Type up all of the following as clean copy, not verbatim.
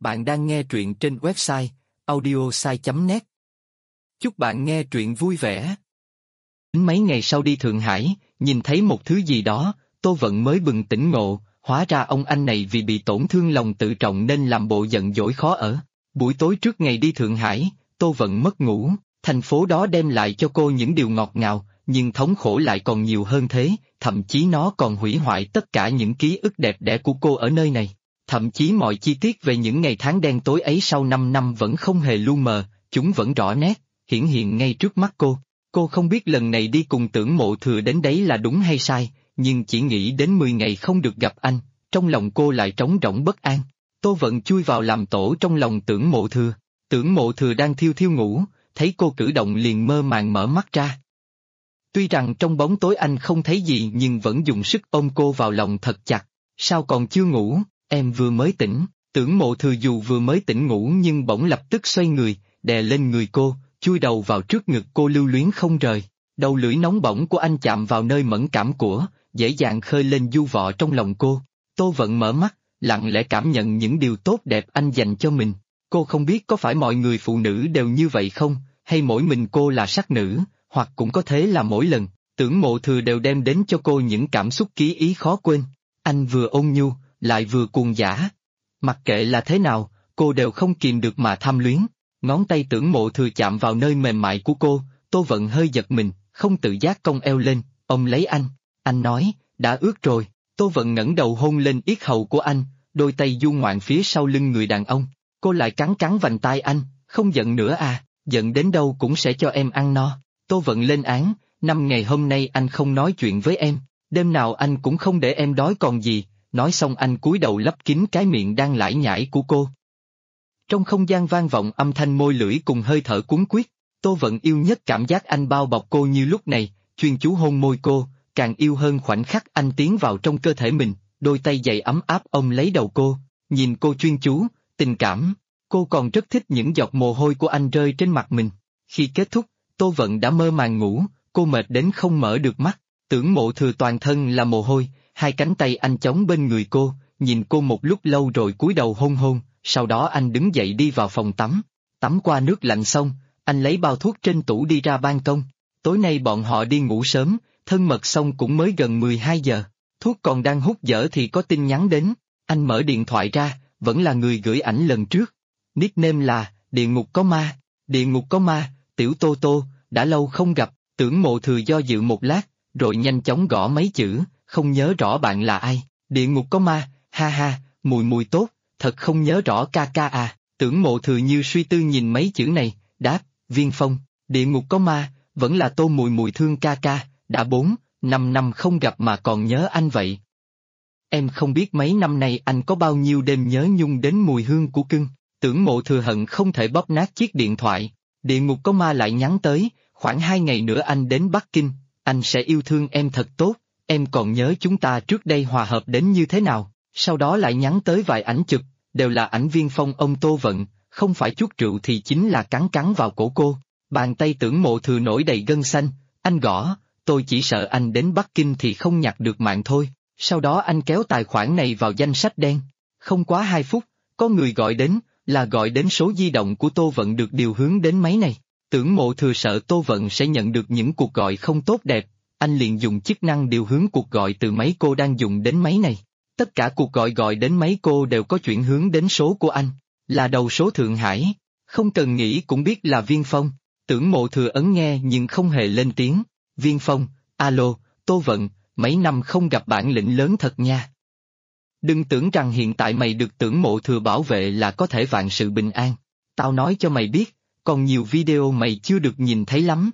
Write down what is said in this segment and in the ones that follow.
Bạn đang nghe truyện trên website audiosai.net. Chúc bạn nghe truyện vui vẻ. Mấy ngày sau đi Thượng Hải, nhìn thấy một thứ gì đó, Tô Vận mới bừng tỉnh ngộ, hóa ra ông anh này vì bị tổn thương lòng tự trọng nên làm bộ giận dỗi khó ở. Buổi tối trước ngày đi Thượng Hải, Tô Vận mất ngủ, thành phố đó đem lại cho cô những điều ngọt ngào, nhưng thống khổ lại còn nhiều hơn thế, thậm chí nó còn hủy hoại tất cả những ký ức đẹp đẽ của cô ở nơi này. Thậm chí mọi chi tiết về những ngày tháng đen tối ấy sau 5 năm vẫn không hề lu mờ, chúng vẫn rõ nét, hiển hiện ngay trước mắt cô. Cô không biết lần này đi cùng Tưởng Mộ Thừa đến đấy là đúng hay sai, nhưng chỉ nghĩ đến 10 ngày không được gặp anh, trong lòng cô lại trống rỗng bất an. Tô Vận chui vào làm tổ trong lòng Tưởng Mộ Thừa. Tưởng Mộ Thừa đang thiêu thiêu ngủ, thấy cô cử động liền mơ màng mở mắt ra. Tuy rằng trong bóng tối anh không thấy gì nhưng vẫn dùng sức ôm cô vào lòng thật chặt. Sao còn chưa ngủ, em vừa mới tỉnh. Tưởng Mộ Thừa dù vừa mới tỉnh ngủ nhưng bỗng lập tức xoay người, đè lên người cô, chui đầu vào trước ngực cô lưu luyến không rời. Đầu lưỡi nóng bỏng của anh chạm vào nơi mẫn cảm của, dễ dàng khơi lên du vọ trong lòng cô. Tô Vận mở mắt, lặng lẽ cảm nhận những điều tốt đẹp anh dành cho mình. Cô không biết có phải mọi người phụ nữ đều như vậy không, hay mỗi mình cô là sắc nữ, hoặc cũng có thế là mỗi lần, Tưởng Mộ Thừa đều đem đến cho cô những cảm xúc ký ý khó quên. Anh vừa ôn nhu, lại vừa cuồng dã. Mặc kệ là thế nào, cô đều không kìm được mà tham luyến. Ngón tay Tưởng Mộ Thừa chạm vào nơi mềm mại của cô, Tô Vận hơi giật mình, không tự giác cong eo lên, ôm lấy anh. Anh nói, đã ướt rồi. Tô Vận ngẩng đầu hôn lên yết hầu của anh, đôi tay du ngoạn phía sau lưng người đàn ông. Cô lại cắn cắn vành tai anh, không giận nữa à, giận đến đâu cũng sẽ cho em ăn no. Tô Vận lên án, 5 ngày hôm nay anh không nói chuyện với em, đêm nào anh cũng không để em đói còn gì. Nói xong anh cúi đầu lấp kín cái miệng đang lải nhải của cô. Trong không gian vang vọng âm thanh môi lưỡi cùng hơi thở cuốn quyết, Tô Vận yêu nhất cảm giác anh bao bọc cô như lúc này, chuyên chú hôn môi cô, càng yêu hơn khoảnh khắc anh tiến vào trong cơ thể mình, đôi tay dày ấm áp ôm lấy đầu cô, nhìn cô chuyên chú, tình cảm. Cô còn rất thích những giọt mồ hôi của anh rơi trên mặt mình. Khi kết thúc, Tô Vận đã mơ màng ngủ, cô mệt đến không mở được mắt. Tưởng Mộ Thừa toàn thân là mồ hôi, hai cánh tay anh chống bên người cô, nhìn cô một lúc lâu rồi cúi đầu hôn hôn, sau đó anh đứng dậy đi vào phòng tắm. Tắm qua nước lạnh xong, anh lấy bao thuốc trên tủ đi ra ban công. Tối nay bọn họ đi ngủ sớm, thân mật xong cũng mới gần 12 giờ. Thuốc còn đang hút dở thì có tin nhắn đến. Anh mở điện thoại ra, vẫn là người gửi ảnh lần trước. Nickname là Địa Ngục Có Ma. Địa Ngục Có Ma, Tiểu Tô Tô, đã lâu không gặp. Tưởng Mộ Thừa do dự một lát, rồi nhanh chóng gõ mấy chữ, không nhớ rõ bạn là ai. Địa Ngục Có Ma, ha ha, mùi mùi tốt, thật không nhớ rõ ca ca à. Tưởng Mộ Thừa như suy tư nhìn mấy chữ này, đáp, Viên Phong, Địa Ngục Có Ma, vẫn là Tô mùi mùi thương ca ca, đã 4-5 năm không gặp mà còn nhớ anh vậy. Em không biết mấy năm nay anh có bao nhiêu đêm nhớ nhung đến mùi hương của cưng. Tưởng Mộ Thừa hận không thể bóp nát chiếc điện thoại. Địa Ngục Có Ma lại nhắn tới, khoảng 2 ngày nữa anh đến Bắc Kinh, anh sẽ yêu thương em thật tốt, em còn nhớ chúng ta trước đây hòa hợp đến như thế nào. Sau đó lại nhắn tới vài ảnh chụp, đều là ảnh Viên Phong ông Tô Vận, không phải chút rượu thì chính là cắn cắn vào cổ cô. Bàn tay Tưởng Mộ Thừa nổi đầy gân xanh, anh gõ, tôi chỉ sợ anh đến Bắc Kinh thì không nhặt được mạng thôi. Sau đó anh kéo tài khoản này vào danh sách đen. Không quá 2 phút, có người gọi đến, là gọi đến số di động của Tô Vận được điều hướng đến máy này. Tưởng Mộ Thừa sợ Tô Vận sẽ nhận được những cuộc gọi không tốt đẹp, anh liền dùng chức năng điều hướng cuộc gọi từ máy cô đang dùng đến máy này. Tất cả cuộc gọi đến máy cô đều có chuyển hướng đến số của anh, là đầu số Thượng Hải, không cần nghĩ cũng biết là Viên Phong. Tưởng Mộ Thừa ấn nghe nhưng không hề lên tiếng. Viên Phong, alo, Tô Vận, mấy năm không gặp bản lĩnh lớn thật nha. Đừng tưởng rằng hiện tại mày được Tưởng Mộ Thừa bảo vệ là có thể vạn sự bình an. Tao nói cho mày biết, còn nhiều video mày chưa được nhìn thấy lắm.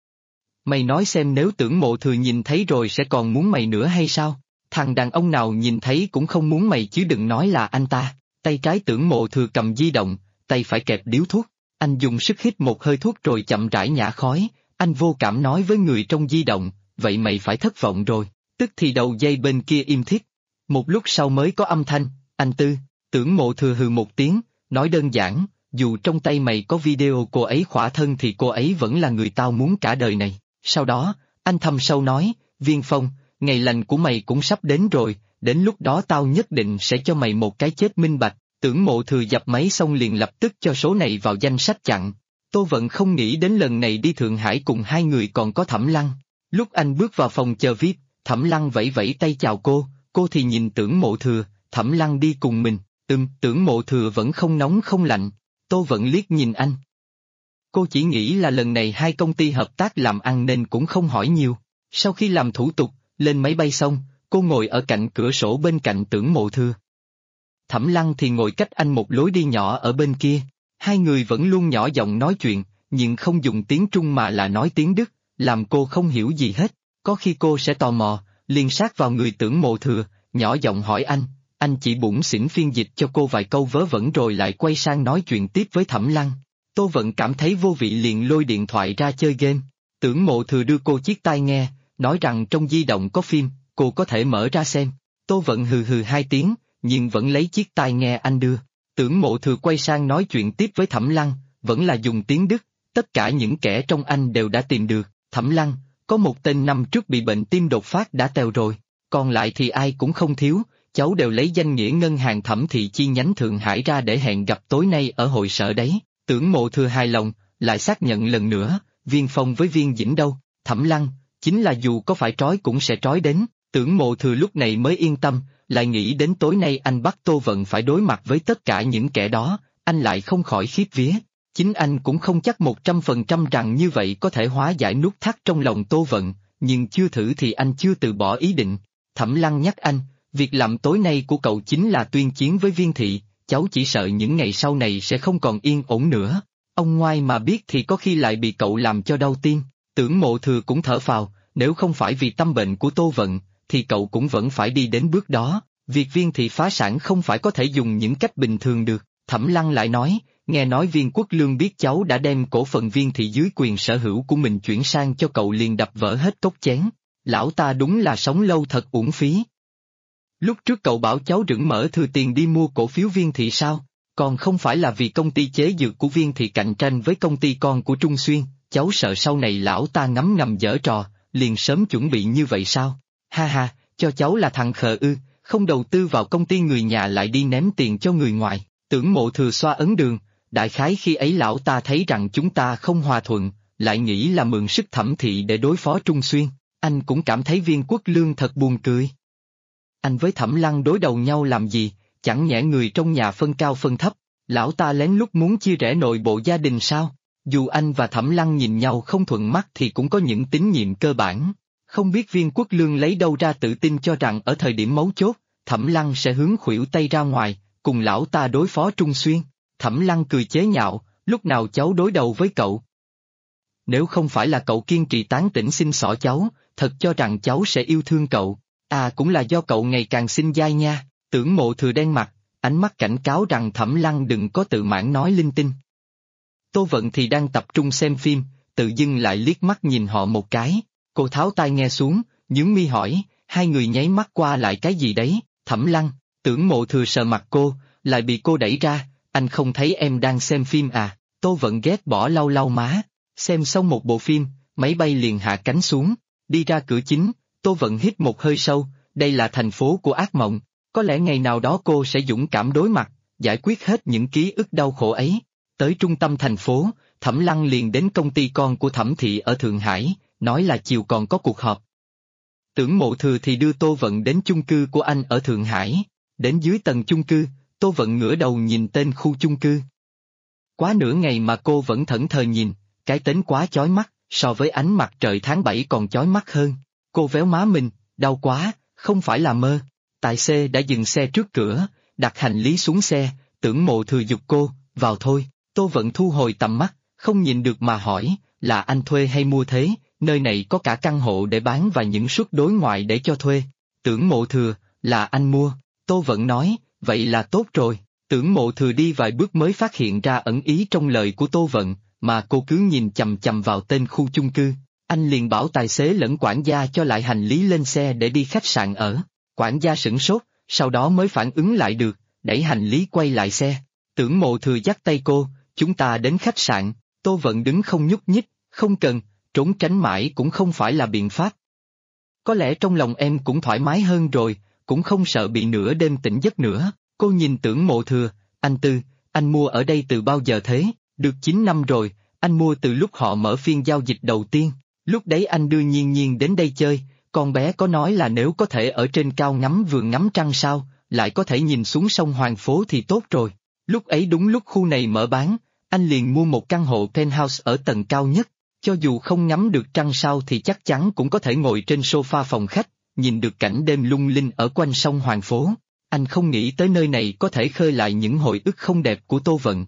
Mày nói xem nếu Tưởng Mộ Thừa nhìn thấy rồi sẽ còn muốn mày nữa hay sao? Thằng đàn ông nào nhìn thấy cũng không muốn mày chứ đừng nói là anh ta. Tay trái Tưởng Mộ Thừa cầm di động, tay phải kẹp điếu thuốc. Anh dùng sức hít một hơi thuốc rồi chậm rãi nhả khói. Anh vô cảm nói với người trong di động, vậy mày phải thất vọng rồi. Tức thì đầu dây bên kia im thít. Một lúc sau mới có âm thanh, anh Tư. Tưởng Mộ Thừa hừ một tiếng, nói đơn giản, dù trong tay mày có video cô ấy khỏa thân thì cô ấy vẫn là người tao muốn cả đời này. Sau đó, anh thâm sâu nói, Viên Phong, ngày lành của mày cũng sắp đến rồi, đến lúc đó tao nhất định sẽ cho mày một cái chết minh bạch. Tưởng Mộ Thừa dập máy xong liền lập tức cho số này vào danh sách chặn. Tô Vận không nghĩ đến lần này đi Thượng Hải cùng hai người còn có Thẩm Lăng. Lúc anh bước vào phòng chờ VIP, Thẩm Lăng vẫy vẫy tay chào cô thì nhìn Tưởng Mộ Thừa, Thẩm Lăng đi cùng mình, Tưởng Mộ Thừa vẫn không nóng không lạnh. Tô Vận liếc nhìn anh. Cô chỉ nghĩ là lần này hai công ty hợp tác làm ăn nên cũng không hỏi nhiều. Sau khi làm thủ tục, lên máy bay xong, cô ngồi ở cạnh cửa sổ bên cạnh Tưởng Mộ Thừa. Thẩm Lăng thì ngồi cách anh một lối đi nhỏ ở bên kia. Hai người vẫn luôn nhỏ giọng nói chuyện, nhưng không dùng tiếng Trung mà là nói tiếng Đức, làm cô không hiểu gì hết. Có khi cô sẽ tò mò, liền sát vào người Tưởng Mộ Thừa, nhỏ giọng hỏi anh chỉ bủn xỉn phiên dịch cho cô vài câu vớ vẩn rồi lại quay sang nói chuyện tiếp với Thẩm Lăng. Tô Vận cảm thấy vô vị liền lôi điện thoại ra chơi game. Tưởng Mộ Thừa đưa cô chiếc tai nghe, nói rằng trong di động có phim, cô có thể mở ra xem. Tô Vận hừ hừ hai tiếng, nhưng vẫn lấy chiếc tai nghe anh đưa. Tưởng Mộ Thừa quay sang nói chuyện tiếp với Thẩm Lăng, vẫn là dùng tiếng Đức, tất cả những kẻ trong anh đều đã tìm được. Thẩm Lăng, có một tên năm trước bị bệnh tim đột phát đã tèo rồi, còn lại thì ai cũng không thiếu, cháu đều lấy danh nghĩa ngân hàng Thẩm Thị chi nhánh Thượng Hải ra để hẹn gặp tối nay ở hội sở đấy. Tưởng Mộ Thừa hài lòng, lại xác nhận lần nữa, Viên Phong với Viên Dĩnh đâu? Thẩm Lăng, chính là dù có phải trói cũng sẽ trói đến. Tưởng Mộ Thừa lúc này mới yên tâm, lại nghĩ đến tối nay anh bắt Tô Vận phải đối mặt với tất cả những kẻ đó, anh lại không khỏi khiếp vía. Chính anh cũng không chắc 100% rằng như vậy có thể hóa giải nút thắt trong lòng Tô Vận, nhưng chưa thử thì anh chưa từ bỏ ý định. Thẩm Lăng nhắc anh, việc làm tối nay của cậu chính là tuyên chiến với Viên Thị, cháu chỉ sợ những ngày sau này sẽ không còn yên ổn nữa. Ông ngoại mà biết thì có khi lại bị cậu làm cho đau tim. Tưởng Mộ Thừa cũng thở phào, nếu không phải vì tâm bệnh của Tô Vận, thì cậu cũng vẫn phải đi đến bước đó. Việc Viên Thị phá sản không phải có thể dùng những cách bình thường được. Thẩm Lăng lại nói, nghe nói Viên Quốc Lương biết cháu đã đem cổ phần Viên Thị dưới quyền sở hữu của mình chuyển sang cho cậu liền đập vỡ hết cốc chén. Lão ta đúng là sống lâu thật uổng phí. Lúc trước cậu bảo cháu rửng mở thừa tiền đi mua cổ phiếu Viên Thị sao? Còn không phải là vì công ty chế dược của Viên Thị cạnh tranh với công ty con của Trung Xuyên, cháu sợ sau này lão ta ngấm ngầm giở trò, liền sớm chuẩn bị như vậy sao? Ha ha, cho cháu là thằng khờ ư, không đầu tư vào công ty người nhà lại đi ném tiền cho người ngoài. Tưởng Mộ Thừa xoa ấn đường, đại khái khi ấy lão ta thấy rằng chúng ta không hòa thuận, lại nghĩ là mượn sức Thẩm Thị để đối phó Trung Xuyên, anh cũng cảm thấy Viên Quốc Lương thật buồn cười. Anh với Thẩm Lăng đối đầu nhau làm gì, chẳng nhẽ người trong nhà phân cao phân thấp, lão ta lén lút muốn chia rẽ nội bộ gia đình sao? Dù anh và Thẩm Lăng nhìn nhau không thuận mắt thì cũng có những tín nhiệm cơ bản. Không biết Viên Quốc Lương lấy đâu ra tự tin cho rằng ở thời điểm mấu chốt, Thẩm Lăng sẽ hướng khuỷu tay ra ngoài, cùng lão ta đối phó Trung Xuyên. Thẩm Lăng cười chế nhạo, lúc nào cháu đối đầu với cậu? Nếu không phải là cậu kiên trì tán tỉnh xin xỏ cháu, thật cho rằng cháu sẽ yêu thương cậu. À cũng là do cậu ngày càng xinh dai nha. Tưởng Mộ Thừa đen mặt, ánh mắt cảnh cáo rằng Thẩm Lăng đừng có tự mãn nói linh tinh. Tô Vận thì đang tập trung xem phim, tự dưng lại liếc mắt nhìn họ một cái. Cô tháo tai nghe xuống, nhướng mi hỏi, hai người nháy mắt qua lại cái gì đấy? Thẩm Lăng, Tưởng Mộ Thừa sờ mặt cô, lại bị cô đẩy ra, anh không thấy em đang xem phim à? Tô Vận ghét bỏ lau lau má, xem xong một bộ phim, máy bay liền hạ cánh xuống, đi ra cửa chính, Tô Vận hít một hơi sâu, đây là thành phố của ác mộng, có lẽ ngày nào đó cô sẽ dũng cảm đối mặt, giải quyết hết những ký ức đau khổ ấy. Tới trung tâm thành phố, Thẩm Lăng liền đến công ty con của Thẩm Thị ở Thượng Hải, nói là chiều còn có cuộc họp. Tưởng Mộ Thừa thì đưa Tô Vận đến chung cư của anh ở Thượng Hải, đến dưới tầng chung cư, Tô Vận ngửa đầu nhìn tên khu chung cư. Quá nửa ngày mà cô vẫn thẫn thờ nhìn, cái tên quá chói mắt, so với ánh mặt trời tháng 7 còn chói mắt hơn. Cô véo má mình, đau quá, không phải là mơ. Tài xế đã dừng xe trước cửa, đặt hành lý xuống xe, Tưởng Mộ Thừa giục cô, vào thôi. Tô Vận thu hồi tầm mắt, không nhìn được mà hỏi, là anh thuê hay mua thế? Nơi này có cả căn hộ để bán và những suất đối ngoại để cho thuê. Tưởng Mộ Thừa, là anh mua. Tô Vận nói, vậy là tốt rồi. Tưởng Mộ Thừa đi vài bước mới phát hiện ra ẩn ý trong lời của Tô Vận, mà cô cứ nhìn chằm chằm vào tên khu chung cư. Anh liền bảo tài xế lẫn quản gia cho lại hành lý lên xe để đi khách sạn ở. Quản gia sửng sốt, sau đó mới phản ứng lại được, đẩy hành lý quay lại xe. Tưởng Mộ Thừa dắt tay cô, chúng ta đến khách sạn. Tô Vận đứng không nhúc nhích, không cần, trốn tránh mãi cũng không phải là biện pháp. Có lẽ trong lòng em cũng thoải mái hơn rồi, cũng không sợ bị nửa đêm tỉnh giấc nữa. Cô nhìn Tưởng Mộ Thừa, Anh Tư, anh mua ở đây từ bao giờ thế? Được 9 năm rồi, anh mua từ lúc họ mở phiên giao dịch đầu tiên. Lúc đấy anh đưa Nhiên Nhiên đến đây chơi, con bé có nói là nếu có thể ở trên cao ngắm vườn ngắm trăng sao, lại có thể nhìn xuống sông Hoàng Phố thì tốt rồi. Lúc ấy đúng lúc khu này mở bán, anh liền mua một căn hộ penthouse ở tầng cao nhất, cho dù không ngắm được trăng sao thì chắc chắn cũng có thể ngồi trên sofa phòng khách, nhìn được cảnh đêm lung linh ở quanh sông Hoàng Phố. Anh không nghĩ tới nơi này có thể khơi lại những hồi ức không đẹp của Tô Vận.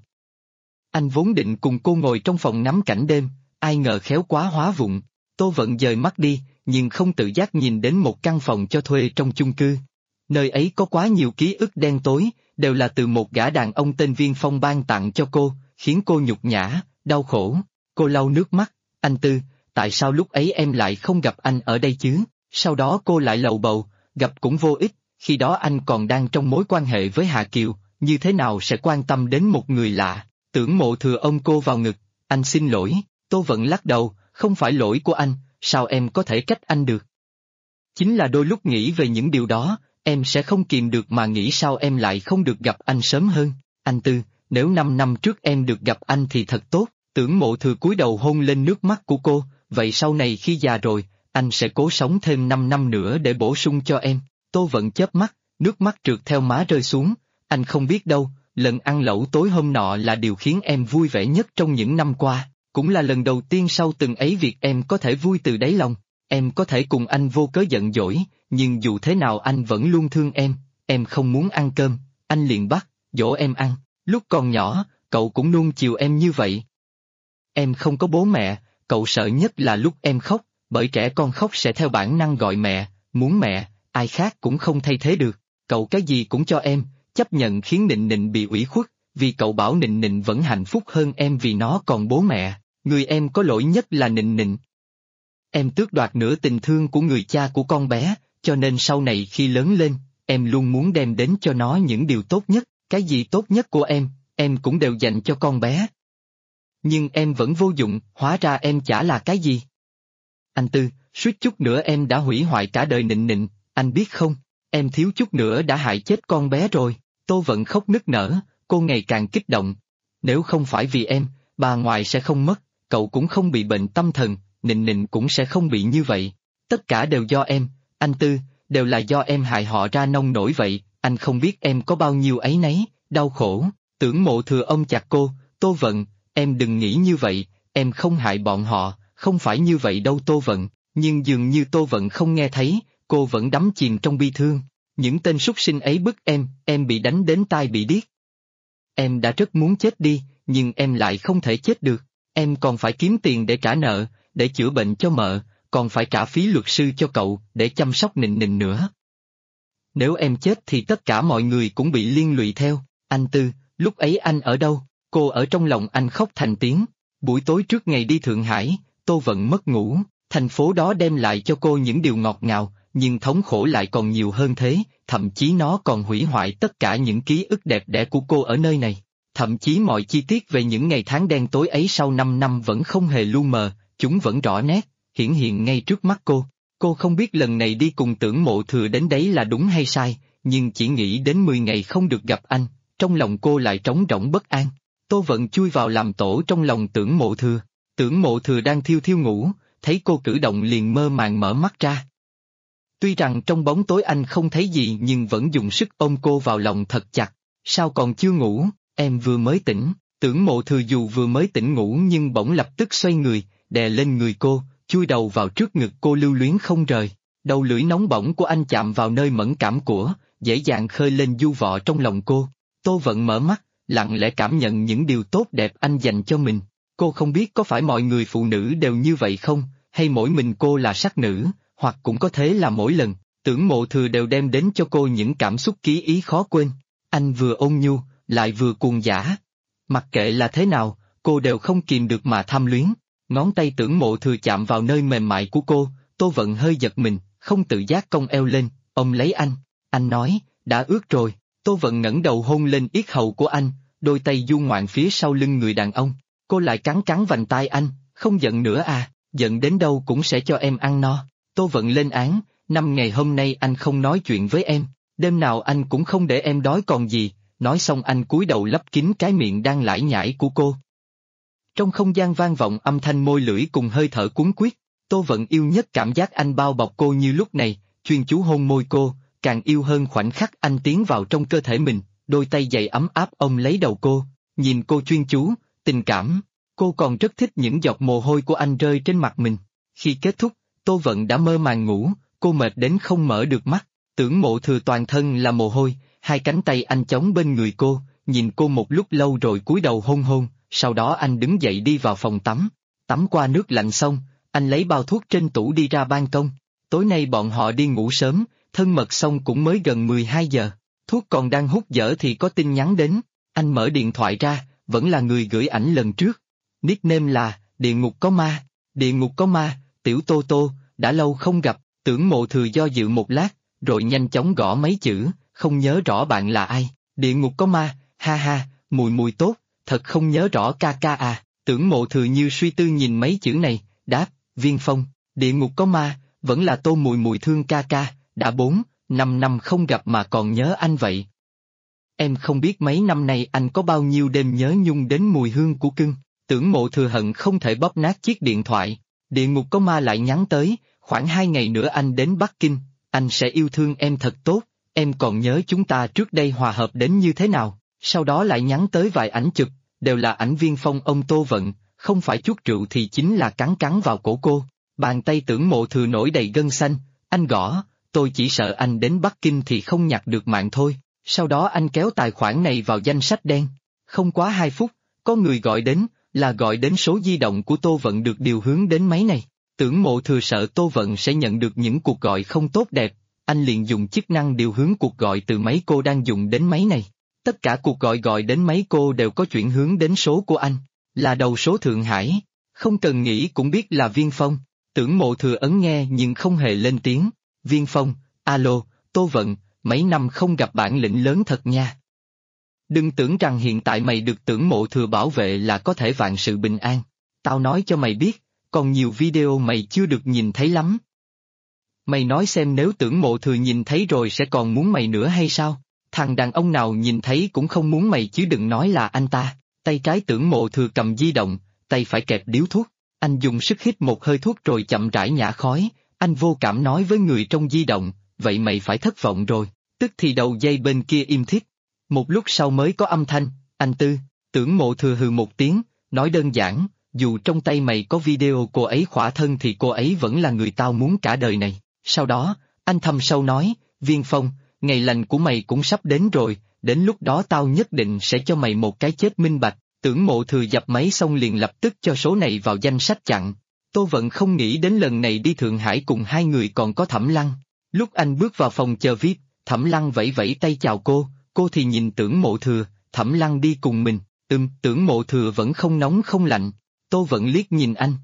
Anh vốn định cùng cô ngồi trong phòng ngắm cảnh đêm, ai ngờ khéo quá hóa vụng. Tô Vận dời mắt đi, nhưng không tự giác nhìn đến một căn phòng cho thuê trong chung cư. Nơi ấy có quá nhiều ký ức đen tối, đều là từ một gã đàn ông tên Viên Phong ban tặng cho cô, khiến cô nhục nhã, đau khổ. Cô lau nước mắt, anh Tư, tại sao lúc ấy em lại không gặp anh ở đây chứ? Sau đó cô lại lầu bầu, gặp cũng vô ích, khi đó anh còn đang trong mối quan hệ với Hà Kiều, như thế nào sẽ quan tâm đến một người lạ? Tưởng Mộ Thừa ôm cô vào ngực, anh xin lỗi. Tô Vận lắc đầu, không phải lỗi của anh, sao em có thể trách anh được? Chính là đôi lúc nghĩ về những điều đó, em sẽ không kìm được mà nghĩ sao em lại không được gặp anh sớm hơn. Anh Tư, nếu 5 năm trước em được gặp anh thì thật tốt. Tưởng Mộ Thừa cúi đầu hôn lên nước mắt của cô, vậy sau này khi già rồi, anh sẽ cố sống thêm 5 năm nữa để bổ sung cho em. Tô Vận chớp mắt, nước mắt trượt theo má rơi xuống, anh không biết đâu, lần ăn lẩu tối hôm nọ là điều khiến em vui vẻ nhất trong những năm qua, cũng là lần đầu tiên sau từng ấy việc em có thể vui từ đáy lòng. Em có thể cùng anh vô cớ giận dỗi, nhưng dù thế nào anh vẫn luôn thương em không muốn ăn cơm, anh liền bắt, dỗ em ăn, lúc còn nhỏ, cậu cũng nuông chiều em như vậy. Em không có bố mẹ, cậu sợ nhất là lúc em khóc, bởi trẻ con khóc sẽ theo bản năng gọi mẹ, muốn mẹ, ai khác cũng không thay thế được, cậu cái gì cũng cho em, chấp nhận khiến Nịnh Nịnh bị ủy khuất, vì cậu bảo Nịnh Nịnh vẫn hạnh phúc hơn em vì nó còn bố mẹ, người em có lỗi nhất là Nịnh Nịnh. Em tước đoạt nửa tình thương của người cha của con bé, cho nên sau này khi lớn lên, em luôn muốn đem đến cho nó những điều tốt nhất, cái gì tốt nhất của em cũng đều dành cho con bé. Nhưng em vẫn vô dụng, hóa ra em chả là cái gì. Anh Tư, suýt chút nữa em đã hủy hoại cả đời Nịnh Nịnh, anh biết không, em thiếu chút nữa đã hại chết con bé rồi. Tô Vận khóc nức nở, cô ngày càng kích động. Nếu không phải vì em, bà ngoại sẽ không mất, cậu cũng không bị bệnh tâm thần, Nịnh Nịnh cũng sẽ không bị như vậy. Tất cả đều do em, anh Tư, đều là do em hại họ ra nông nổi vậy, anh không biết em có bao nhiêu áy náy, đau khổ. Tưởng Mộ Thừa ôm chặt cô, Tô Vận, em đừng nghĩ như vậy, em không hại bọn họ, không phải như vậy đâu Tô Vận, nhưng dường như Tô Vận không nghe thấy, cô vẫn đắm chìm trong bi thương. Những tên súc sinh ấy bức em bị đánh đến tai bị điếc. Em đã rất muốn chết đi, nhưng em lại không thể chết được, em còn phải kiếm tiền để trả nợ, để chữa bệnh cho mợ, còn phải trả phí luật sư cho cậu, để chăm sóc Nịnh Nịnh nữa. Nếu em chết thì tất cả mọi người cũng bị liên lụy theo. Anh Tư, lúc ấy anh ở đâu? Cô ở trong lòng anh khóc thành tiếng. Buổi tối trước ngày đi Thượng Hải, Tô Vận mất ngủ, thành phố đó đem lại cho cô những điều ngọt ngào, nhưng thống khổ lại còn nhiều hơn thế, thậm chí nó còn hủy hoại tất cả những ký ức đẹp đẽ của cô ở nơi này. Thậm chí mọi chi tiết về những ngày tháng đen tối ấy sau 5 năm vẫn không hề lu mờ, chúng vẫn rõ nét, hiển hiện ngay trước mắt cô. Cô không biết lần này đi cùng Tưởng Mộ Thừa đến đấy là đúng hay sai, nhưng chỉ nghĩ đến 10 ngày không được gặp anh, trong lòng cô lại trống rỗng bất an. Tô Vận chui vào làm tổ trong lòng Tưởng Mộ Thừa. Tưởng Mộ Thừa đang thiêu thiêu ngủ, thấy cô cử động liền mơ màng mở mắt ra. Tuy rằng trong bóng tối anh không thấy gì nhưng vẫn dùng sức ôm cô vào lòng thật chặt. Sao còn chưa ngủ, em vừa mới tỉnh. Tưởng Mộ Thừa dù vừa mới tỉnh ngủ nhưng bỗng lập tức xoay người, đè lên người cô, chui đầu vào trước ngực cô lưu luyến không rời. Đầu lưỡi nóng bỏng của anh chạm vào nơi mẫn cảm của, dễ dàng khơi lên du vọ trong lòng cô. Tô Vận mở mắt, lặng lẽ cảm nhận những điều tốt đẹp anh dành cho mình. Cô không biết có phải mọi người phụ nữ đều như vậy không, hay mỗi mình cô là sắc nữ, hoặc cũng có thế là mỗi lần, Tưởng Mộ Thừa đều đem đến cho cô những cảm xúc ký ý khó quên. Anh vừa ôn nhu, lại vừa cuồng dã. Mặc kệ là thế nào, cô đều không kìm được mà tham luyến. Ngón tay Tưởng Mộ Thừa chạm vào nơi mềm mại của cô, Tô Vận hơi giật mình, không tự giác cong eo lên, ôm lấy anh. Anh nói, đã ướt rồi. Tô Vận ngẩng đầu hôn lên yết hầu của anh, đôi tay du ngoạn phía sau lưng người đàn ông. Cô lại cắn cắn vành tai anh, không giận nữa à, giận đến đâu cũng sẽ cho em ăn no. Tô Vận lên án, 5 ngày hôm nay anh không nói chuyện với em, đêm nào anh cũng không để em đói còn gì, Nói xong anh cúi đầu lấp kín cái miệng đang lải nhải của cô. Trong không gian vang vọng âm thanh môi lưỡi cùng hơi thở cuốn quýt, Tô Vận yêu nhất cảm giác anh bao bọc cô như lúc này, chuyên chú hôn môi cô, càng yêu hơn khoảnh khắc anh tiến vào trong cơ thể mình, đôi tay dày ấm áp ôm lấy đầu cô, nhìn cô chuyên chú, tình cảm. Cô còn rất thích những giọt mồ hôi của anh rơi trên mặt mình. Khi kết thúc, Tô Vận đã mơ màng ngủ, cô mệt đến không mở được mắt, Tưởng Mộ Thừa toàn thân là mồ hôi, hai cánh tay anh chống bên người cô, nhìn cô một lúc lâu rồi cúi đầu hôn hôn, sau đó anh đứng dậy đi vào phòng tắm. Tắm qua nước lạnh xong, anh lấy bao thuốc trên tủ đi ra ban công. Tối nay bọn họ đi ngủ sớm, thân mật xong cũng mới gần 12 giờ. Thuốc còn đang hút dở thì có tin nhắn đến, anh mở điện thoại ra, vẫn là người gửi ảnh lần trước. Nickname là, Địa Ngục Có Ma, Địa Ngục Có Ma, Tiểu Tô Tô, đã lâu không gặp, Tưởng Mộ Thừa do dự một lát, rồi nhanh chóng gõ mấy chữ, không nhớ rõ bạn là ai, Địa Ngục Có Ma, ha ha, mùi mùi tốt, thật không nhớ rõ ca ca à, Tưởng Mộ Thừa như suy tư nhìn mấy chữ này, đáp, Viên Phong, Địa Ngục Có Ma, vẫn là Tô mùi mùi thương ca ca, đã 4-5 năm không gặp mà còn nhớ anh vậy. Em không biết mấy năm nay anh có bao nhiêu đêm nhớ nhung đến mùi hương của cưng. Tưởng Mộ Thừa hận không thể bóp nát chiếc điện thoại. Địa Ngục Có Ma lại nhắn tới, khoảng 2 ngày nữa anh đến Bắc Kinh, anh sẽ yêu thương em thật tốt, em còn nhớ chúng ta trước đây hòa hợp đến như thế nào. Sau đó lại nhắn tới vài ảnh chụp, đều là ảnh Viên Phong ông Tô Vận, không phải chút rượu thì chính là cắn cắn vào cổ cô. Bàn tay Tưởng Mộ Thừa nổi đầy gân xanh, anh gõ, tôi chỉ sợ anh đến Bắc Kinh thì không nhặt được mạng thôi. Sau đó anh kéo tài khoản này vào danh sách đen. Không quá 2 phút, có người gọi đến, là gọi đến số di động của Tô Vận được điều hướng đến máy này. Tưởng Mộ Thừa sợ Tô Vận sẽ nhận được những cuộc gọi không tốt đẹp, anh liền dùng chức năng điều hướng cuộc gọi từ máy cô đang dùng đến máy này. Tất cả cuộc gọi đến máy cô đều có chuyển hướng đến số của anh, là đầu số Thượng Hải, không cần nghĩ cũng biết là Viên Phong. Tưởng Mộ Thừa ấn nghe nhưng không hề lên tiếng. Viên Phong, alo, Tô Vận, mấy năm không gặp bản lĩnh lớn thật nha. Đừng tưởng rằng hiện tại mày được Tưởng Mộ Thừa bảo vệ là có thể vạn sự bình an. Tao nói cho mày biết, còn nhiều video mày chưa được nhìn thấy lắm. Mày nói xem nếu Tưởng Mộ Thừa nhìn thấy rồi sẽ còn muốn mày nữa hay sao? Thằng đàn ông nào nhìn thấy cũng không muốn mày chứ đừng nói là anh ta. Tay trái Tưởng Mộ Thừa cầm di động, tay phải kẹp điếu thuốc. Anh dùng sức hít một hơi thuốc rồi chậm rãi nhả khói. Anh vô cảm nói với người trong di động, vậy mày phải thất vọng rồi. Tức thì đầu dây bên kia im thít. Một lúc sau mới có âm thanh, anh Tư. Tưởng Mộ Thừa hừ một tiếng, nói đơn giản, dù trong tay mày có video cô ấy khỏa thân thì cô ấy vẫn là người tao muốn cả đời này. Sau đó, anh thầm sâu nói, Viên Phong, ngày lành của mày cũng sắp đến rồi, đến lúc đó tao nhất định sẽ cho mày một cái chết minh bạch. Tưởng Mộ Thừa dập máy xong liền lập tức cho số này vào danh sách chặn. Tô Vận không nghĩ đến lần này đi Thượng Hải cùng hai người còn có Thẩm Lăng. Lúc anh bước vào phòng chờ VIP, Thẩm Lăng vẫy vẫy tay chào cô thì nhìn Tưởng Mộ Thừa, Thẩm Lăng đi cùng mình, Tưởng Mộ Thừa vẫn không nóng không lạnh. Tô Vận liếc nhìn anh.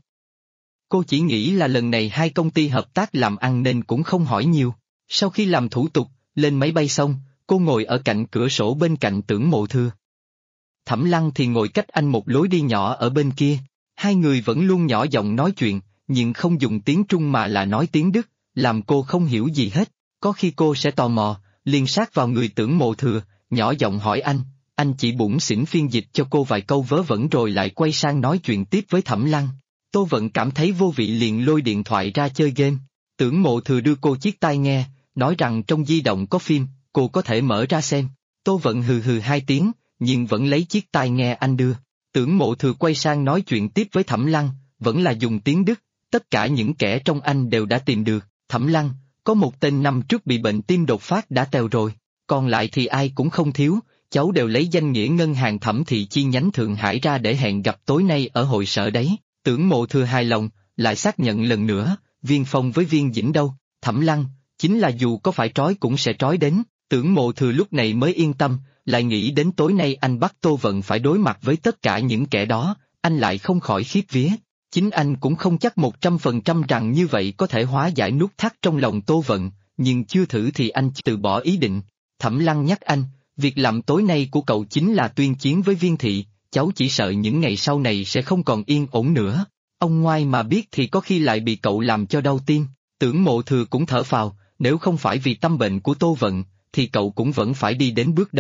Cô chỉ nghĩ là lần này hai công ty hợp tác làm ăn nên cũng không hỏi nhiều. Sau khi làm thủ tục, lên máy bay xong, cô ngồi ở cạnh cửa sổ bên cạnh Tưởng Mộ Thừa. Thẩm Lăng thì ngồi cách anh một lối đi nhỏ ở bên kia. Hai người vẫn luôn nhỏ giọng nói chuyện, nhưng không dùng tiếng Trung mà là nói tiếng Đức, làm cô không hiểu gì hết. Có khi cô sẽ tò mò, liền sát vào người Tưởng Mộ Thừa, nhỏ giọng hỏi anh chỉ bủn xỉn phiên dịch cho cô vài câu vớ vẩn rồi lại quay sang nói chuyện tiếp với Thẩm Lăng. Tô Vận cảm thấy vô vị liền lôi điện thoại ra chơi game. Tưởng Mộ Thừa đưa cô chiếc tai nghe, nói rằng trong di động có phim, cô có thể mở ra xem. Tô Vận hừ hừ 2 tiếng, nhưng vẫn lấy chiếc tai nghe anh đưa. Tưởng Mộ Thừa quay sang nói chuyện tiếp với Thẩm Lăng, vẫn là dùng tiếng Đức, tất cả những kẻ trong anh đều đã tìm được. Thẩm Lăng, có một tên năm trước bị bệnh tim đột phát đã tèo rồi, còn lại thì ai cũng không thiếu, cháu đều lấy danh nghĩa ngân hàng Thẩm Thị chi nhánh Thượng Hải ra để hẹn gặp tối nay ở hội sở đấy. Tưởng Mộ Thừa hài lòng, lại xác nhận lần nữa, Viên Phong với Viên Dĩnh đâu? Thẩm Lăng, chính là dù có phải trói cũng sẽ trói đến. Tưởng Mộ Thừa lúc này mới yên tâm, lại nghĩ đến tối nay anh bắt Tô Vận phải đối mặt với tất cả những kẻ đó, anh lại không khỏi khiếp vía. Chính anh cũng không chắc 100% rằng như vậy có thể hóa giải nút thắt trong lòng Tô Vận, nhưng chưa thử thì anh từ bỏ ý định. Thẩm Lăng nhắc anh, việc làm tối nay của cậu chính là tuyên chiến với Viên Thị, cháu chỉ sợ những ngày sau này sẽ không còn yên ổn nữa. Ông ngoại mà biết thì có khi lại bị cậu làm cho đau tim. Tưởng Mộ Thừa cũng thở phào, nếu không phải vì tâm bệnh của Tô Vận, thì cậu cũng vẫn phải đi đến bước đó.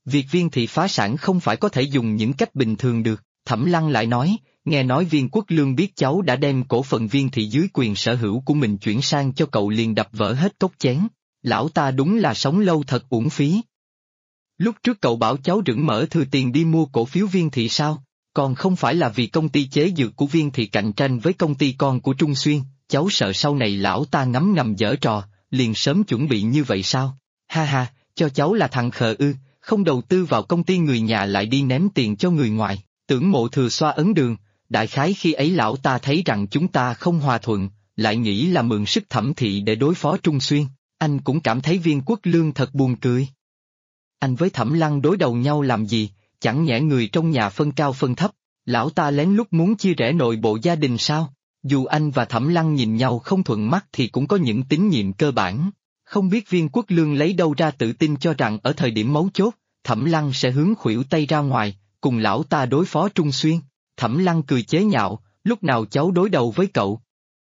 Việc Viên thị phá sản không phải có thể dùng những cách bình thường được. Thẩm Lăng lại nói, nghe nói Viên Quốc Lương biết cháu đã đem cổ phần Viên thị dưới quyền sở hữu của mình chuyển sang cho cậu liền đập vỡ hết cốc chén. Lão ta đúng là sống lâu thật uổng phí. Lúc trước cậu bảo cháu rửng mở thừa tiền đi mua cổ phiếu Viên thị sao? Còn không phải là vì công ty chế dược của Viên thị cạnh tranh với công ty con của Trung Xuyên, cháu sợ sau này lão ta ngấm ngầm giở trò, liền sớm chuẩn bị như vậy sao? Ha ha, cho cháu là thằng khờ ư, không đầu tư vào công ty người nhà lại đi ném tiền cho người ngoài. Tưởng Mộ Thừa xoa ấn đường, đại khái khi ấy lão ta thấy rằng chúng ta không hòa thuận, lại nghĩ là mượn sức Thẩm thị để đối phó Trung Xuyên, anh cũng cảm thấy Viên Quốc Lương thật buồn cười. Anh với Thẩm Lăng đối đầu nhau làm gì, chẳng nhẽ người trong nhà phân cao phân thấp, lão ta lén lút muốn chia rẽ nội bộ gia đình sao? Dù anh và Thẩm Lăng nhìn nhau không thuận mắt thì cũng có những tín nhiệm cơ bản. Không biết Viên Quốc Lương lấy đâu ra tự tin cho rằng ở thời điểm mấu chốt, Thẩm Lăng sẽ hướng khuỷu tay ra ngoài, cùng lão ta đối phó Trung Xuyên. Thẩm Lăng cười chế nhạo, lúc nào cháu đối đầu với cậu?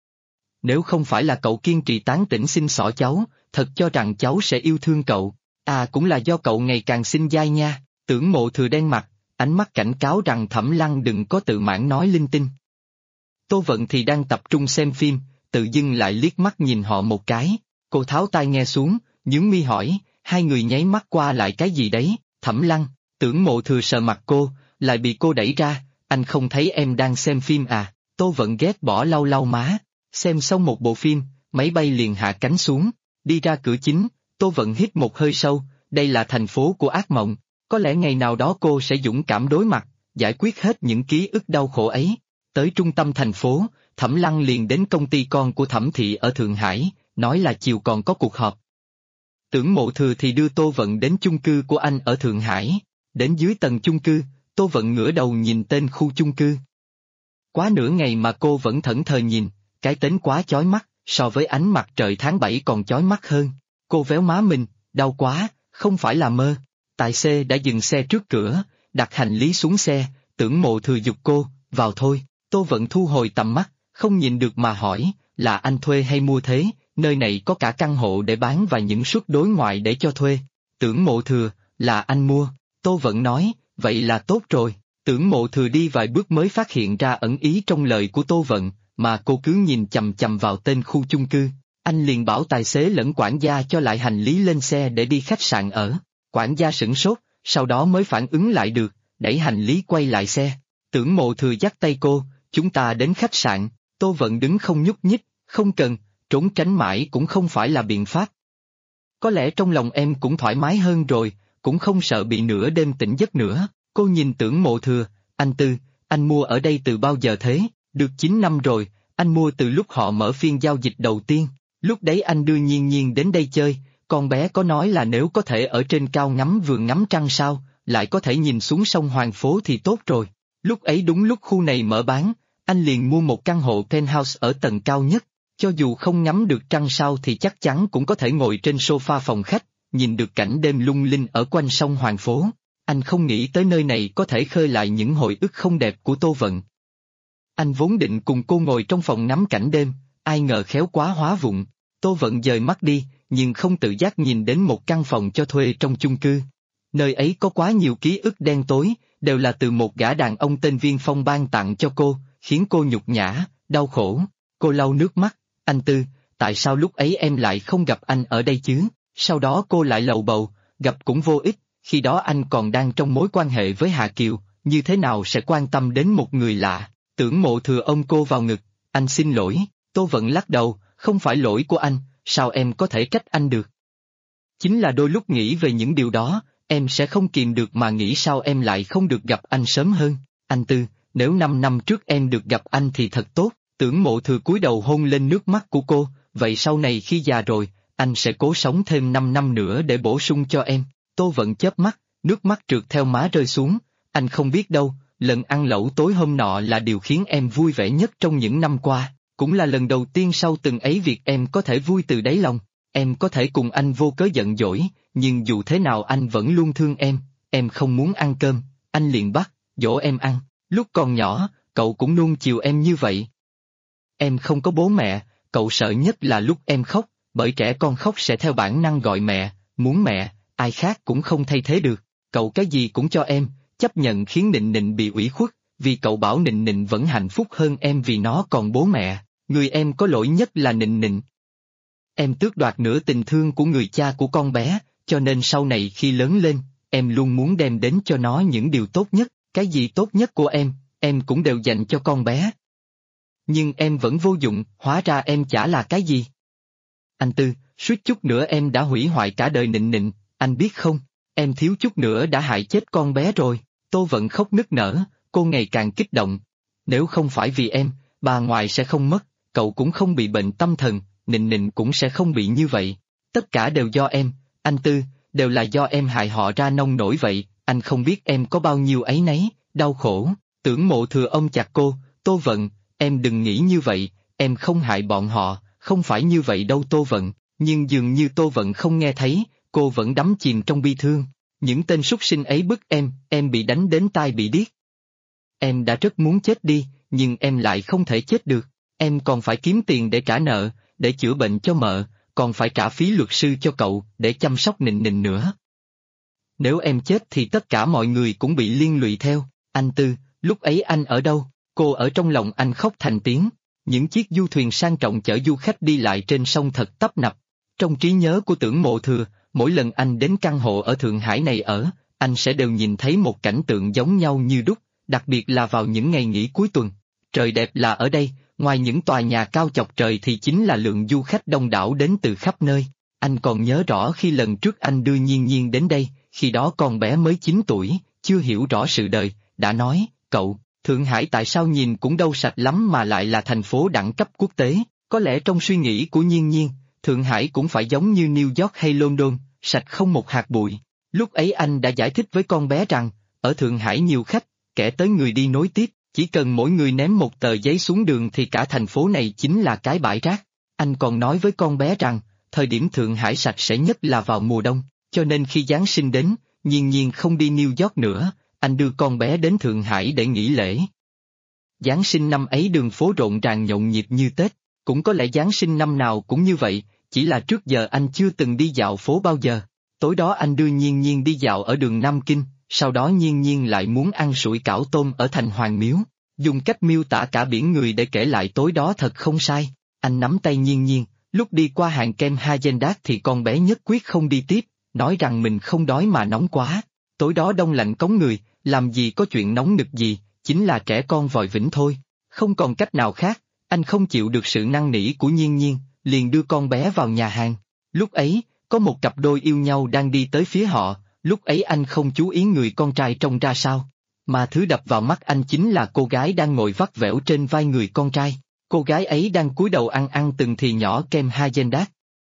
Nếu không phải là cậu kiên trì tán tỉnh xin xỏ cháu, thật cho rằng cháu sẽ yêu thương cậu. À cũng là do cậu ngày càng xinh dai nha. Tưởng Mộ Thừa đen mặt, ánh mắt cảnh cáo rằng Thẩm Lăng đừng có tự mãn nói linh tinh. Tô Vận thì đang tập trung xem phim, tự dưng lại liếc mắt nhìn họ một cái. Cô tháo tai nghe xuống, nhướng mi hỏi, hai người nháy mắt qua lại cái gì đấy? Thẩm Lăng, Tưởng Mộ Thừa sờ mặt cô, lại bị cô đẩy ra, anh không thấy em đang xem phim à? Tô Vận ghét bỏ lau lau má, xem xong một bộ phim, máy bay liền hạ cánh xuống, đi ra cửa chính, Tô Vận hít một hơi sâu, đây là thành phố của ác mộng, có lẽ ngày nào đó cô sẽ dũng cảm đối mặt, giải quyết hết những ký ức đau khổ ấy. Tới trung tâm thành phố, Thẩm Lăng liền đến công ty con của Thẩm thị ở Thượng Hải, nói là chiều còn có cuộc họp. Tưởng Mộ Thừa thì đưa Tô Vận đến chung cư của anh ở Thượng Hải, đến dưới tầng chung cư, Tô Vận ngửa đầu nhìn tên khu chung cư. Quá nửa ngày mà cô vẫn thẫn thờ nhìn, cái tên quá chói mắt, so với ánh mặt trời tháng 7 còn chói mắt hơn. Cô véo má mình, đau quá, không phải là mơ. Tài xế đã dừng xe trước cửa, đặt hành lý xuống xe, Tưởng Mộ Thừa giục cô, vào thôi. Tô Vận thu hồi tầm mắt, không nhìn được mà hỏi, là anh thuê hay mua thế, nơi này có cả căn hộ để bán và những suất đối ngoại để cho thuê. Tưởng Mộ Thừa, là anh mua. Tô Vận nói, vậy là tốt rồi. Tưởng Mộ Thừa đi vài bước mới phát hiện ra ẩn ý trong lời của Tô Vận, mà cô cứ nhìn chằm chằm vào tên khu chung cư. Anh liền bảo tài xế lẫn quản gia cho lại hành lý lên xe để đi khách sạn ở. Quản gia sửng sốt, sau đó mới phản ứng lại được, đẩy hành lý quay lại xe. Tưởng Mộ Thừa dắt tay cô, chúng ta đến khách sạn. Tô Vận đứng không nhúc nhích, không cần, trốn tránh mãi cũng không phải là biện pháp. Có lẽ trong lòng em cũng thoải mái hơn rồi, cũng không sợ bị nửa đêm tỉnh giấc nữa. Cô nhìn Tưởng Mộ Thừa, anh Tư, anh mua ở đây từ bao giờ thế? Được 9 năm rồi, anh mua từ lúc họ mở phiên giao dịch đầu tiên. Lúc đấy anh đưa Nhiên Nhiên đến đây chơi, con bé có nói là nếu có thể ở trên cao ngắm vườn ngắm trăng sao, lại có thể nhìn xuống sông Hoàng Phố thì tốt rồi. Lúc ấy đúng lúc khu này mở bán, anh liền mua một căn hộ penthouse ở tầng cao nhất, cho dù không ngắm được trăng sao thì chắc chắn cũng có thể ngồi trên sofa phòng khách, nhìn được cảnh đêm lung linh ở quanh sông Hoàng Phố. Anh không nghĩ tới nơi này có thể khơi lại những hồi ức không đẹp của Tô Vận. Anh vốn định cùng cô ngồi trong phòng ngắm cảnh đêm, ai ngờ khéo quá hóa vụng. Tô Vận dời mắt đi, nhưng không tự giác nhìn đến một căn phòng cho thuê trong chung cư. Nơi ấy có quá nhiều ký ức đen tối, đều là từ một gã đàn ông tên Viên Phong ban tặng cho cô, khiến cô nhục nhã, đau khổ. Cô lau nước mắt, anh Tư, tại sao lúc ấy em lại không gặp anh ở đây chứ? Sau đó cô lại lầu bầu, gặp cũng vô ích, khi đó anh còn đang trong mối quan hệ với Hà Kiều, như thế nào sẽ quan tâm đến một người lạ? Tưởng Mộ Thừa ôm cô vào ngực, anh xin lỗi. Tô Vận lắc đầu, không phải lỗi của anh, sao em có thể trách anh được? Chính là đôi lúc nghĩ về những điều đó, em sẽ không kìm được mà nghĩ sao em lại không được gặp anh sớm hơn. Anh Tư, nếu 5 năm trước em được gặp anh thì thật tốt. Tưởng Mộ Thừa cúi đầu hôn lên nước mắt của cô, vậy sau này khi già rồi, anh sẽ cố sống thêm 5 năm nữa để bổ sung cho em. Tô Vận chớp mắt, nước mắt trượt theo má rơi xuống, anh không biết đâu, lần ăn lẩu tối hôm nọ là điều khiến em vui vẻ nhất trong những năm qua, cũng là lần đầu tiên sau từng ấy việc em có thể vui từ đáy lòng. Em có thể cùng anh vô cớ giận dỗi, nhưng dù thế nào anh vẫn luôn thương em không muốn ăn cơm, anh liền bắt, dỗ em ăn, lúc còn nhỏ, cậu cũng nuông chiều em như vậy. Em không có bố mẹ, cậu sợ nhất là lúc em khóc, bởi trẻ con khóc sẽ theo bản năng gọi mẹ, muốn mẹ, ai khác cũng không thay thế được. cậu cái gì cũng cho em, chấp nhận khiến Nịnh Nịnh bị ủy khuất, vì cậu bảo Nịnh Nịnh vẫn hạnh phúc hơn em vì nó còn bố mẹ, người em có lỗi nhất là Nịnh Nịnh. Em tước đoạt nửa tình thương của người cha của con bé, cho nên sau này khi lớn lên, em luôn muốn đem đến cho nó những điều tốt nhất, cái gì tốt nhất của em cũng đều dành cho con bé. Nhưng em vẫn vô dụng, hóa ra em chả là cái gì. Anh Tư, suýt chút nữa em đã hủy hoại cả đời Nịnh Nịnh, anh biết không, em thiếu chút nữa đã hại chết con bé rồi. Tô Vận khóc nức nở, cô ngày càng kích động. Nếu không phải vì em, bà ngoại sẽ không mất, cậu cũng không bị bệnh tâm thần, Nịnh Nịnh cũng sẽ không bị như vậy. Tất cả đều do em, anh Tư, đều là do em hại họ ra nông nổi vậy, anh không biết em có bao nhiêu áy náy, đau khổ. Tưởng Mộ Thừa ôm chặt cô, Tô Vận, em đừng nghĩ như vậy, em không hại bọn họ, không phải như vậy đâu Tô Vận, nhưng dường như Tô Vận không nghe thấy, cô vẫn đắm chìm trong bi thương. Những tên súc sinh ấy bức em bị đánh đến tai bị điếc. Em đã rất muốn chết đi, nhưng em lại không thể chết được, em còn phải kiếm tiền để trả nợ, để chữa bệnh cho mợ, còn phải trả phí luật sư cho cậu, để chăm sóc Nịnh Nịnh nữa. Nếu em chết thì tất cả mọi người cũng bị liên lụy theo, anh Tư, lúc ấy anh ở đâu? Cô ở trong lòng anh khóc thành tiếng, những chiếc du thuyền sang trọng chở du khách đi lại trên sông thật tấp nập. Trong trí nhớ của Tưởng Mộ Thừa, mỗi lần anh đến căn hộ ở Thượng Hải này ở, anh sẽ đều nhìn thấy một cảnh tượng giống nhau như đúc, đặc biệt là vào những ngày nghỉ cuối tuần. Trời đẹp là ở đây, ngoài những tòa nhà cao chọc trời thì chính là lượng du khách đông đảo đến từ khắp nơi. Anh còn nhớ rõ khi lần trước anh đưa Nhiên Nhiên đến đây, khi đó con bé mới 9 tuổi, chưa hiểu rõ sự đời, đã nói, cậu, Thượng Hải tại sao nhìn cũng đâu sạch lắm mà lại là thành phố đẳng cấp quốc tế, có lẽ trong suy nghĩ của Nhiên Nhiên, Thượng Hải cũng phải giống như New York hay London, sạch không một hạt bụi. Lúc ấy anh đã giải thích với con bé rằng, ở Thượng Hải nhiều khách, kẻ tới người đi nối tiếp, chỉ cần mỗi người ném một tờ giấy xuống đường thì cả thành phố này chính là cái bãi rác. Anh còn nói với con bé rằng, thời điểm Thượng Hải sạch sẽ nhất là vào mùa đông, cho nên khi Giáng sinh đến, Nhiên Nhiên không đi New York nữa, anh đưa con bé đến Thượng Hải để nghỉ lễ. Giáng sinh năm ấy đường phố rộn ràng nhộn nhịp như Tết, cũng có lẽ Giáng sinh năm nào cũng như vậy, chỉ là trước giờ anh chưa từng đi dạo phố bao giờ. Tối đó anh đưa Nhiên Nhiên đi dạo ở đường Nam Kinh, sau đó Nhiên Nhiên lại muốn ăn sủi cảo tôm ở thành Hoàng Miếu. Dùng cách miêu tả cả biển người để kể lại tối đó thật không sai. Anh nắm tay Nhiên Nhiên, lúc đi qua hàng kem Häagen-Dazs thì con bé nhất quyết không đi tiếp, nói rằng mình không đói mà nóng quá. Tối đó đông lạnh cống người, làm gì có chuyện nóng nực gì, chính là trẻ con vòi vĩnh thôi. Không còn cách nào khác, anh không chịu được sự năn nỉ của Nhiên Nhiên, liền đưa con bé vào nhà hàng. Lúc ấy, có một cặp đôi yêu nhau đang đi tới phía họ, lúc ấy anh không chú ý người con trai trông ra sao. Mà thứ đập vào mắt anh chính là cô gái đang ngồi vắt vẻo trên vai người con trai. Cô gái ấy đang cúi đầu ăn từng thìa nhỏ kem Häagen-Dazs.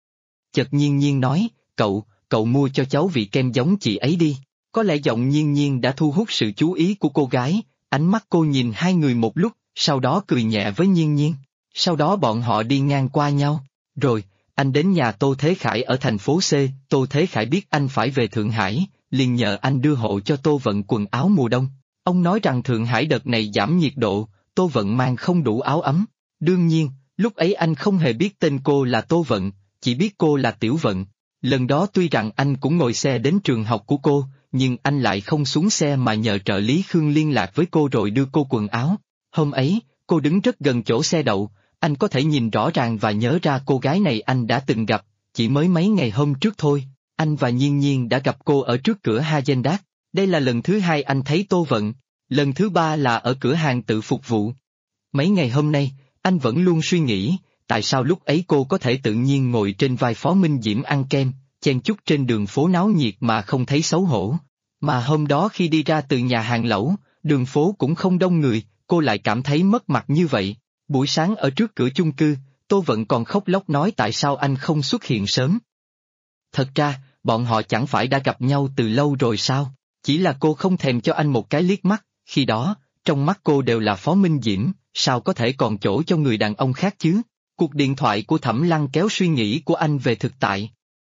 Chợt Nhiên Nhiên nói, cậu mua cho cháu vị kem giống chị ấy đi. Có lẽ giọng Nhiên Nhiên đã thu hút sự chú ý của cô gái, ánh mắt cô nhìn hai người một lúc, sau đó cười nhẹ với Nhiên Nhiên. Sau đó bọn họ đi ngang qua nhau. Rồi, anh đến nhà Tô Thế Khải ở thành phố C, Tô Thế Khải biết anh phải về Thượng Hải, liền nhờ anh đưa hộ cho Tô Vận quần áo mùa đông. Ông nói rằng Thượng Hải đợt này giảm nhiệt độ, Tô Vận mang không đủ áo ấm. Đương nhiên, lúc ấy anh không hề biết tên cô là Tô Vận, chỉ biết cô là Tiểu Vận. Lần đó tuy rằng anh cũng ngồi xe đến trường học của cô, nhưng anh lại không xuống xe mà nhờ trợ lý Khương liên lạc với cô rồi đưa cô quần áo. Hôm ấy, cô đứng rất gần chỗ xe đậu, anh có thể nhìn rõ ràng và nhớ ra cô gái này anh đã từng gặp, chỉ mới mấy ngày hôm trước thôi. Anh và Nhiên Nhiên đã gặp cô ở trước cửa Häagen-Dazs. Đây là lần thứ hai anh thấy Tô Vận, lần thứ ba là ở cửa hàng tự phục vụ. Mấy ngày hôm nay, anh vẫn luôn suy nghĩ, tại sao lúc ấy cô có thể tự nhiên ngồi trên vai Phó Minh Diễm ăn kem, chen chúc trên đường phố náo nhiệt mà không thấy xấu hổ. Mà hôm đó khi đi ra từ nhà hàng lẩu, đường phố cũng không đông người, cô lại cảm thấy mất mặt như vậy. Buổi sáng ở trước cửa chung cư, Tô Vận còn khóc lóc nói tại sao anh không xuất hiện sớm. Thật ra, bọn họ chẳng phải đã gặp nhau từ lâu rồi sao? Chỉ là cô không thèm cho anh một cái liếc mắt, khi đó, trong mắt cô đều là Phó Minh Diễm, sao có thể còn chỗ cho người đàn ông khác chứ? Cuộc điện thoại của Thẩm Lăng kéo suy nghĩ của anh về thực tại.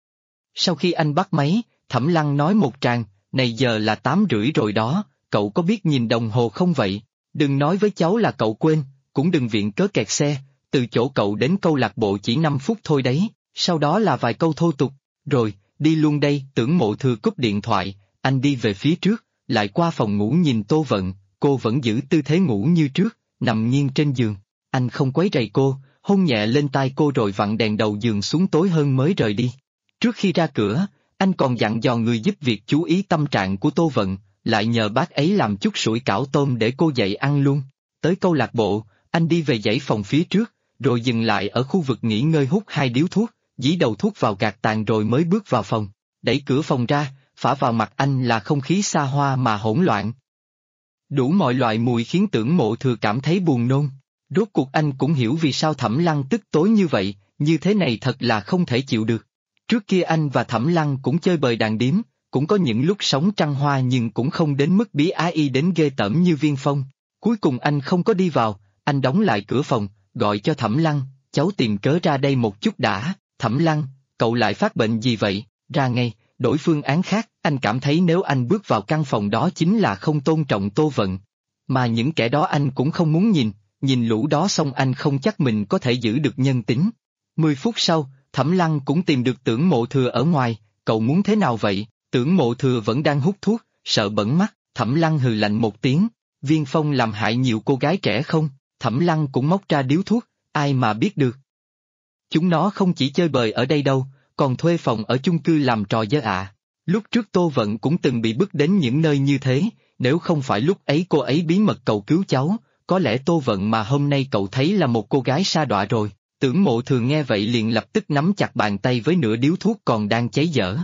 Sau khi anh bắt máy, Thẩm Lăng nói một tràng, này giờ là 8:30 rồi đó, cậu có biết nhìn đồng hồ không vậy? Đừng nói với cháu là cậu quên, cũng đừng viện cớ kẹt xe, từ chỗ cậu đến câu lạc bộ chỉ 5 phút thôi đấy, sau đó là vài câu thô tục, rồi, đi luôn đây. Tưởng Mộ Thừa cúp điện thoại, Anh đi về phía trước, lại qua phòng ngủ nhìn Tô Vận, cô vẫn giữ tư thế ngủ như trước, nằm nghiêng trên giường. Anh không quấy rầy cô, hôn nhẹ lên tai cô rồi vặn đèn đầu giường xuống tối hơn mới rời đi. Trước khi ra cửa, anh còn dặn dò người giúp việc chú ý tâm trạng của Tô Vận, lại nhờ bác ấy làm chút sủi cảo tôm để cô dậy ăn luôn. Tới câu lạc bộ, anh đi về dãy phòng phía trước, rồi dừng lại ở khu vực nghỉ ngơi hút 2 điếu thuốc, dí đầu thuốc vào gạt tàn rồi mới bước vào phòng. Đẩy cửa phòng ra, phả vào mặt anh là không khí xa hoa mà hỗn loạn. Đủ mọi loại mùi khiến Tưởng Mộ Thừa cảm thấy buồn nôn. Rốt cuộc anh cũng hiểu vì sao Thẩm Lăng tức tối như vậy, như thế này thật là không thể chịu được. Trước kia anh và Thẩm Lăng cũng chơi bời đàn điếm, cũng có những lúc sống trăng hoa nhưng cũng không đến mức bí ái đến ghê tởm như Viên Phong. Cuối cùng anh không có đi vào, anh đóng lại cửa phòng, gọi cho Thẩm Lăng, cháu tìm cớ ra đây một chút đã. Thẩm Lăng, cậu lại phát bệnh gì vậy? Ra ngay, đổi phương án khác, anh cảm thấy nếu anh bước vào căn phòng đó chính là không tôn trọng Tô Vận. Mà những kẻ đó anh cũng không muốn nhìn lũ đó xong anh không chắc mình có thể giữ được nhân tính. 10 phút sau, Thẩm Lăng cũng tìm được Tưởng Mộ Thừa ở ngoài, cậu muốn thế nào vậy? Tưởng Mộ Thừa vẫn đang hút thuốc, sợ bẩn mắt, Thẩm Lăng hừ lạnh một tiếng, Viên Phong làm hại nhiều cô gái trẻ không? Thẩm Lăng cũng móc ra điếu thuốc, ai mà biết được. Chúng nó không chỉ chơi bời ở đây đâu, còn thuê phòng ở chung cư làm trò dơ ạ. Lúc trước Tô Vận cũng từng bị bức đến những nơi như thế, nếu không phải lúc ấy cô ấy bí mật cầu cứu cháu, có lẽ Tô Vận mà hôm nay cậu thấy là một cô gái sa đọa rồi. Tưởng Mộ Thừa nghe vậy liền lập tức nắm chặt bàn tay với nửa điếu thuốc còn đang cháy dở.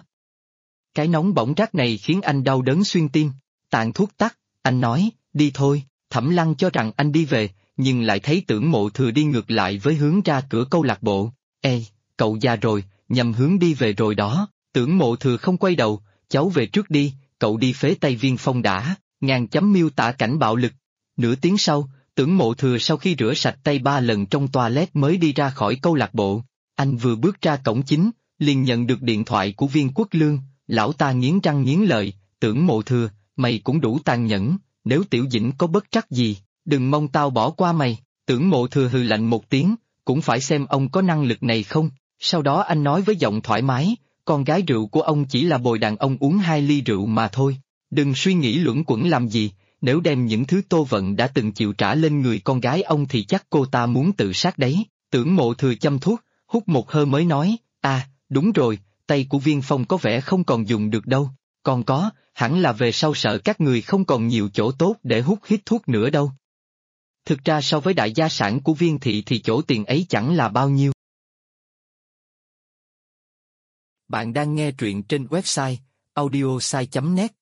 Cái nóng bỏng rát này khiến anh đau đớn xuyên tim. Tàn thuốc tắt, anh nói, đi thôi. Thẩm Lăng cho rằng anh đi về, nhưng lại thấy Tưởng Mộ Thừa đi ngược lại với hướng ra cửa câu lạc bộ. Ê, cậu già rồi, nhầm hướng đi về rồi đó. Tưởng Mộ Thừa không quay đầu, cháu về trước đi, cậu đi phế tay Viên Phong đã. Ngàn chấm miêu tả cảnh bạo lực. Nửa tiếng sau, Tưởng Mộ Thừa sau khi rửa sạch tay 3 lần trong toilet mới đi ra khỏi câu lạc bộ. Anh vừa bước ra cổng chính, liền nhận được điện thoại của Viên Quốc Lương. Lão ta nghiến răng nghiến lợi, Tưởng Mộ Thừa, mày cũng đủ tàn nhẫn, nếu Tiểu Dĩnh có bất trắc gì, đừng mong tao bỏ qua mày. Tưởng Mộ Thừa hừ lạnh một tiếng, cũng phải xem ông có năng lực này không. Sau đó anh nói với giọng thoải mái, con gái rượu của ông chỉ là bồi đàn ông uống 2 ly rượu mà thôi. Đừng suy nghĩ luẩn quẩn làm gì, nếu đem những thứ Tô Vận đã từng chịu trả lên người con gái ông thì chắc cô ta muốn tự sát đấy. Tưởng Mộ Thừa châm thuốc, hút một hơi mới nói, đúng rồi, tay của Viên Phong có vẻ không còn dùng được đâu, còn có, hẳn là về sau sợ các người không còn nhiều chỗ tốt để hút hít thuốc nữa đâu. Thực ra so với đại gia sản của Viên thị thì chỗ tiền ấy chẳng là bao nhiêu. Bạn đang nghe truyện trên website audiosai.net.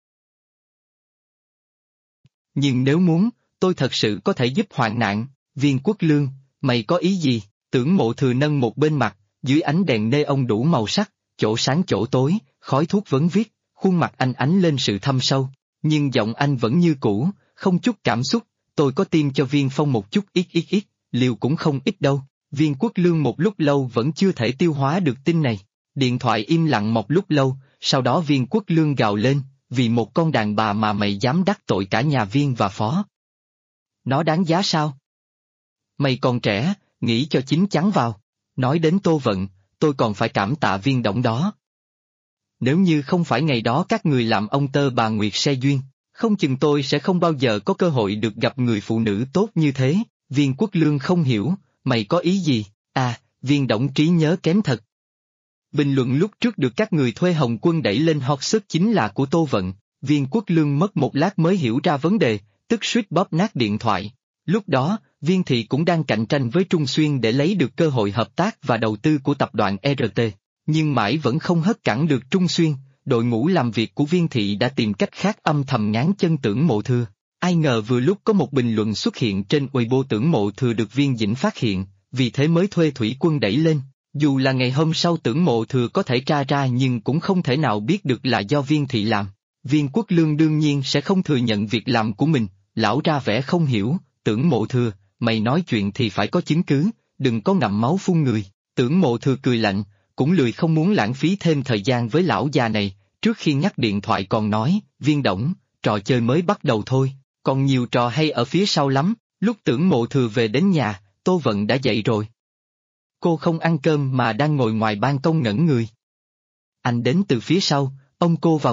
Nhưng nếu muốn, tôi thật sự có thể giúp hoạn nạn. Viên Quốc Lương, mày có ý gì? Tưởng Mộ Thừa nâng một bên mặt, dưới ánh đèn neon đủ màu sắc, chỗ sáng chỗ tối, khói thuốc vấn viết, khuôn mặt anh ánh lên sự thâm sâu, nhưng giọng anh vẫn như cũ, không chút cảm xúc. Tôi có tiêm cho Viên Phong một chút ít, liều cũng không ít đâu. Viên Quốc Lương một lúc lâu vẫn chưa thể tiêu hóa được tin này. Điện thoại im lặng một lúc lâu, sau đó Viên Quốc Lương gào lên, vì một con đàn bà mà mày dám đắc tội cả nhà Viên và Phó. Nó đáng giá sao? Mày còn trẻ, nghĩ cho chín chắn vào. Nói đến Tô Vận, tôi còn phải cảm tạ Viên Đổng đó. Nếu như không phải ngày đó các người làm ông tơ bà Nguyệt xe duyên, không chừng tôi sẽ không bao giờ có cơ hội được gặp người phụ nữ tốt như thế. Viên Quốc Lương không hiểu, mày có ý gì? Viên Đổng trí nhớ kém thật. Bình luận lúc trước được các người thuê Hồng Quân đẩy lên hot search chính là của Tô Vận. Viên Quốc Lương mất một lát mới hiểu ra vấn đề, tức suýt bóp nát điện thoại. Lúc đó, Viên thị cũng đang cạnh tranh với Trung Xuyên để lấy được cơ hội hợp tác và đầu tư của tập đoàn RT, nhưng mãi vẫn không hất cẳng được Trung Xuyên. Đội ngũ làm việc của Viên thị đã tìm cách khác âm thầm ngán chân Tưởng Mộ Thừa. Ai ngờ vừa lúc có một bình luận xuất hiện trên Weibo Tưởng Mộ Thừa được Viên Dĩnh phát hiện, vì thế mới thuê thủy quân đẩy lên. Dù là ngày hôm sau Tưởng Mộ Thừa có thể tra ra nhưng cũng không thể nào biết được là do Viên thị làm. Viên Quốc Lương đương nhiên sẽ không thừa nhận việc làm của mình. Lão ra vẻ không hiểu, Tưởng Mộ Thừa, mày nói chuyện thì phải có chứng cứ, đừng có ngậm máu phun người. Tưởng Mộ Thừa cười lạnh, cũng lười không muốn lãng phí thêm thời gian với lão già này. Trước khi ngắt điện thoại còn nói, Viên Đổng, trò chơi mới bắt đầu thôi, còn nhiều trò hay ở phía sau lắm. Lúc Tưởng Mộ Thừa về đến nhà, Tô Vận đã dậy rồi. Cô không ăn cơm mà đang ngồi ngoài ban công ngẩn người. Anh đến từ phía sau, ôm cô vào ngực,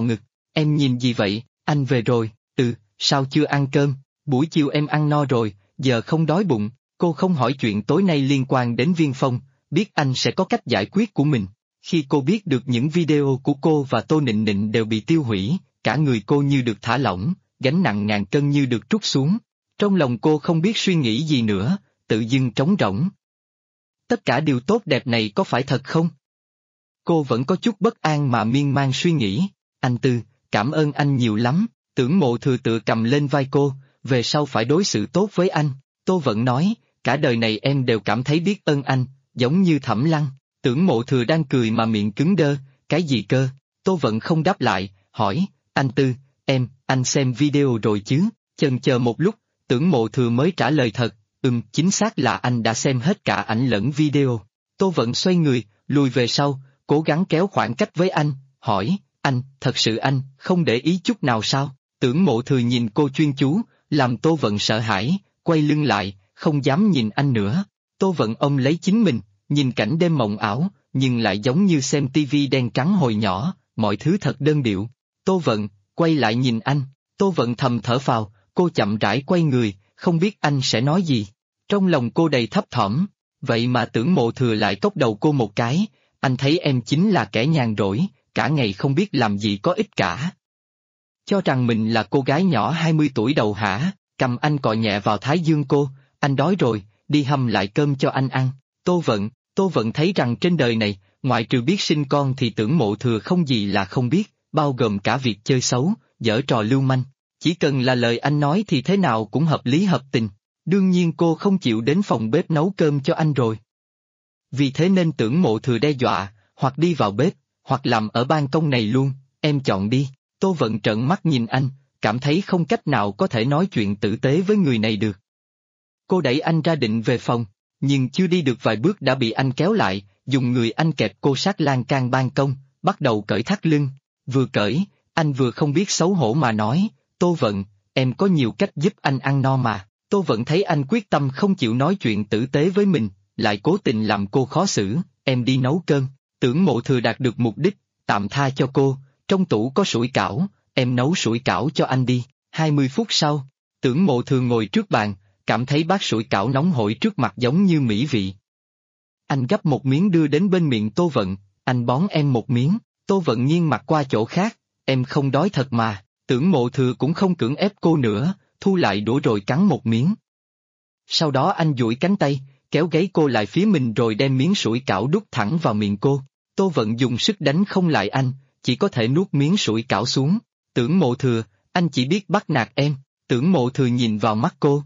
Em nhìn gì vậy, anh về rồi, sao chưa ăn cơm, buổi chiều em ăn no rồi, giờ không đói bụng. Cô không hỏi chuyện tối nay liên quan đến Viên Phong, biết anh sẽ có cách giải quyết của mình. Khi cô biết được những video của cô và Tô Nịnh Nịnh đều bị tiêu hủy, cả người cô như được thả lỏng, gánh nặng ngàn cân như được trút xuống. Trong lòng cô không biết suy nghĩ gì nữa, tự dưng trống rỗng. Tất cả điều tốt đẹp này có phải thật không? Cô vẫn có chút bất an mà miên man suy nghĩ. Anh Tư, cảm ơn anh nhiều lắm. Tưởng Mộ Thừa tự cầm lên vai cô, về sau phải đối xử tốt với anh. Tô Vận nói, cả đời này em đều cảm thấy biết ơn anh, giống như Thẩm Lăng. Tưởng Mộ Thừa đang cười mà miệng cứng đơ, cái gì cơ? Tô Vận không đáp lại, hỏi, anh Tư, anh xem video rồi chứ? Chần chờ một lúc, Tưởng Mộ Thừa mới trả lời thật, chính xác là anh đã xem hết cả ảnh lẫn video. Tô Vận xoay người, lùi về sau, cố gắng kéo khoảng cách với anh, hỏi, anh, thật sự anh, không để ý chút nào sao? Tưởng Mộ Thừa nhìn cô chuyên chú, làm Tô Vận sợ hãi, quay lưng lại, không dám nhìn anh nữa. Tô Vận ôm lấy chính mình, nhìn cảnh đêm mộng ảo, nhưng lại giống như xem tivi đen trắng hồi nhỏ, mọi thứ thật đơn điệu. Tô Vận, quay lại nhìn anh, Tô Vận thầm thở phào, cô chậm rãi quay người, không biết anh sẽ nói gì. Trong lòng cô đầy thấp thỏm, vậy mà Tưởng Mộ Thừa lại cốc đầu cô một cái, anh thấy em chính là kẻ nhàn rỗi, cả ngày không biết làm gì có ích cả. Cho rằng mình là cô gái nhỏ 20 tuổi đầu hả, cầm anh cọ nhẹ vào thái dương cô, anh đói rồi, đi hâm lại cơm cho anh ăn. Tô Vận thấy rằng trên đời này, ngoại trừ biết sinh con thì Tưởng Mộ Thừa không gì là không biết, bao gồm cả việc chơi xấu, giở trò lưu manh. Chỉ cần là lời anh nói thì thế nào cũng hợp lý hợp tình. Đương nhiên cô không chịu đến phòng bếp nấu cơm cho anh rồi. Vì thế nên Tưởng Mộ Thừa đe dọa, hoặc đi vào bếp, hoặc làm ở ban công này luôn, em chọn đi. Tô Vận trợn mắt nhìn anh, cảm thấy không cách nào có thể nói chuyện tử tế với người này được. Cô đẩy anh ra định về phòng, nhưng chưa đi được vài bước đã bị anh kéo lại, dùng người anh kẹp cô sát lan can ban công, bắt đầu cởi thắt lưng. Vừa cởi, anh vừa không biết xấu hổ mà nói, Tô Vận, em có nhiều cách giúp anh ăn no mà. Tô Vận thấy anh quyết tâm không chịu nói chuyện tử tế với mình, lại cố tình làm cô khó xử, em đi nấu cơm. Tưởng Mộ Thừa đạt được mục đích, tạm tha cho cô, trong tủ có sủi cảo, em nấu sủi cảo cho anh đi. 20 phút sau, Tưởng Mộ Thừa ngồi trước bàn, cảm thấy bát sủi cảo nóng hổi trước mặt giống như mỹ vị. Anh gắp một miếng đưa đến bên miệng Tô Vận, anh bón em một miếng. Tô Vận nghiêng mặt qua chỗ khác, em không đói thật mà. Tưởng Mộ Thừa cũng không cưỡng ép cô nữa, thu lại đũa rồi cắn một miếng. Sau đó anh duỗi cánh tay, kéo gáy cô lại phía mình rồi đem miếng sủi cảo đút thẳng vào miệng cô. Tô Vận dùng sức đánh không lại anh, chỉ có thể nuốt miếng sủi cảo xuống. Tưởng Mộ Thừa, anh chỉ biết bắt nạt em. Tưởng Mộ Thừa nhìn vào mắt cô.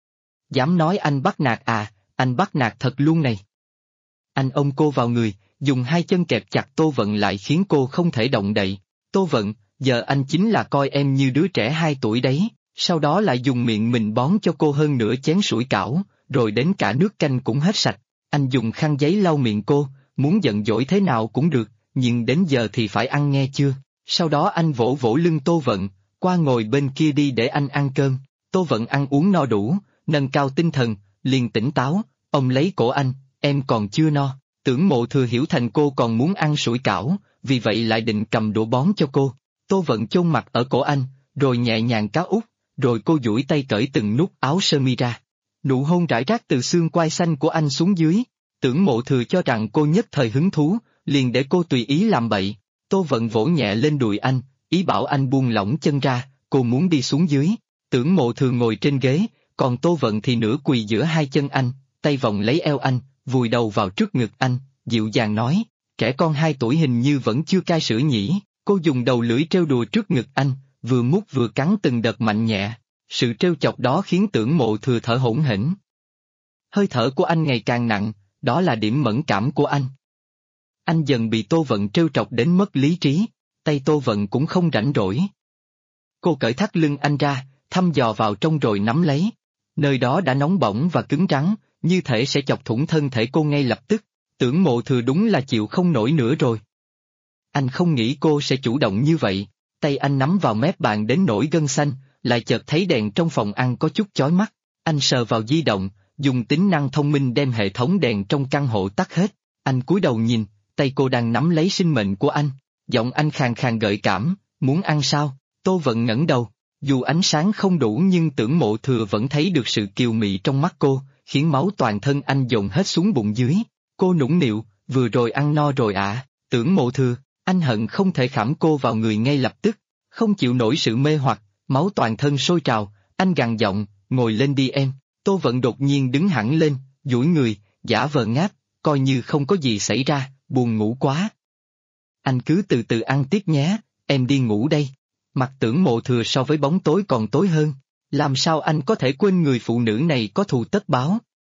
Dám nói anh bắt nạt à, anh bắt nạt thật luôn này. Anh ôm cô vào người, dùng hai chân kẹp chặt Tô Vận lại khiến cô không thể động đậy. Tô Vận, giờ anh chính là coi em như đứa trẻ 2 tuổi đấy. Sau đó lại dùng miệng mình bón cho cô hơn nửa chén sủi cảo, rồi đến cả nước canh cũng hết sạch. Anh dùng khăn giấy lau miệng cô, muốn giận dỗi thế nào cũng được, nhưng đến giờ thì phải ăn nghe chưa. Sau đó anh vỗ vỗ lưng Tô Vận, qua ngồi bên kia đi để anh ăn cơm. Tô Vận ăn uống no đủ, nâng cao tinh thần, liền tỉnh táo, ông lấy cổ anh, em còn chưa no. Tưởng Mộ Thừa hiểu thành cô còn muốn ăn sủi cảo, vì vậy lại định cầm đũa bón cho cô. Tô Vận chôn mặt ở cổ anh, rồi nhẹ nhàng cáo út, rồi cô duỗi tay cởi từng nút áo sơ mi ra. Nụ hôn rải rác từ xương quai xanh của anh xuống dưới. Tưởng Mộ Thừa cho rằng cô nhất thời hứng thú, liền để cô tùy ý làm bậy. Tô Vận vỗ nhẹ lên đùi anh, ý bảo anh buông lỏng chân ra, cô muốn đi xuống dưới. Tưởng Mộ Thừa ngồi trên ghế, còn Tô Vận thì nửa quỳ giữa hai chân anh, tay vòng lấy eo anh, vùi đầu vào trước ngực anh, dịu dàng nói, trẻ con 2 tuổi hình như vẫn chưa cai sữa nhỉ. Cô dùng đầu lưỡi trêu đùa trước ngực anh, vừa mút vừa cắn từng đợt mạnh nhẹ. Sự trêu chọc đó khiến Tưởng Mộ Thừa thở hổn hển. Hơi thở của anh ngày càng nặng, đó là điểm mẫn cảm của anh. Anh dần bị Tô Vận trêu chọc đến mất lý trí, tay Tô Vận cũng không rảnh rỗi. Cô cởi thắt lưng anh ra, thăm dò vào trong rồi nắm lấy. Nơi đó đã nóng bỏng và cứng rắn, như thể sẽ chọc thủng thân thể cô ngay lập tức. Tưởng Mộ Thừa đúng là chịu không nổi nữa rồi. Anh không nghĩ cô sẽ chủ động như vậy, tay anh nắm vào mép bàn đến nổi gân xanh, lại chợt thấy đèn trong phòng ăn có chút chói mắt. Anh sờ vào di động, dùng tính năng thông minh đem hệ thống đèn trong căn hộ tắt hết. Anh cúi đầu nhìn, tay cô đang nắm lấy sinh mệnh của anh. Giọng anh khàn khàn gợi cảm, muốn ăn sao? Tô Vận ngẩng đầu, dù ánh sáng không đủ nhưng Tưởng Mộ Thừa vẫn thấy được sự kiều mị trong mắt cô, khiến máu toàn thân anh dồn hết xuống bụng dưới. Cô nũng nịu, vừa rồi ăn no rồi ạ. Tưởng Mộ Thừa, anh hận không thể khảm cô vào người ngay lập tức, không chịu nổi sự mê hoặc, máu toàn thân sôi trào, anh gằn giọng, ngồi lên đi em. Tô Vận đột nhiên đứng hẳn lên, duỗi người, giả vờ ngáp, coi như không có gì xảy ra, buồn ngủ quá. Anh cứ từ từ ăn tiếp nhé, em đi ngủ đây. Mặt Tưởng Mộ Thừa so với bóng tối còn tối hơn, làm sao anh có thể quên người phụ nữ này có thù tất báo.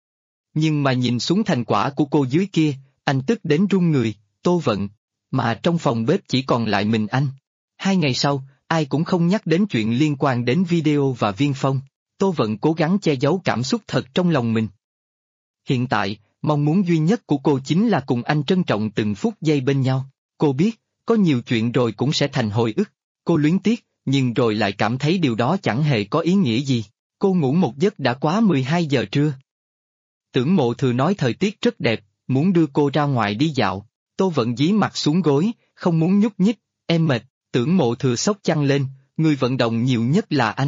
Nhưng mà nhìn xuống thành quả của cô dưới kia, anh tức đến run người, Tô Vận, mà trong phòng bếp chỉ còn lại mình anh. 2 ngày sau, ai cũng không nhắc đến chuyện liên quan đến video và Viên Phong. Tô Vận cố gắng che giấu cảm xúc thật trong lòng mình. Hiện tại, mong muốn duy nhất của cô chính là cùng anh trân trọng từng phút giây bên nhau. Cô biết, có nhiều chuyện rồi cũng sẽ thành hồi ức. Cô luyến tiếc, nhưng rồi lại cảm thấy điều đó chẳng hề có ý nghĩa gì. Cô ngủ một giấc đã quá 12 giờ trưa. Tưởng Mộ Thừa nói thời tiết rất đẹp, muốn đưa cô ra ngoài đi dạo. Tô Vận dí mặt xuống gối, không muốn nhúc nhích, em mệt. Tưởng Mộ Thừa xốc chăn lên, người vận động nhiều nhất là anh.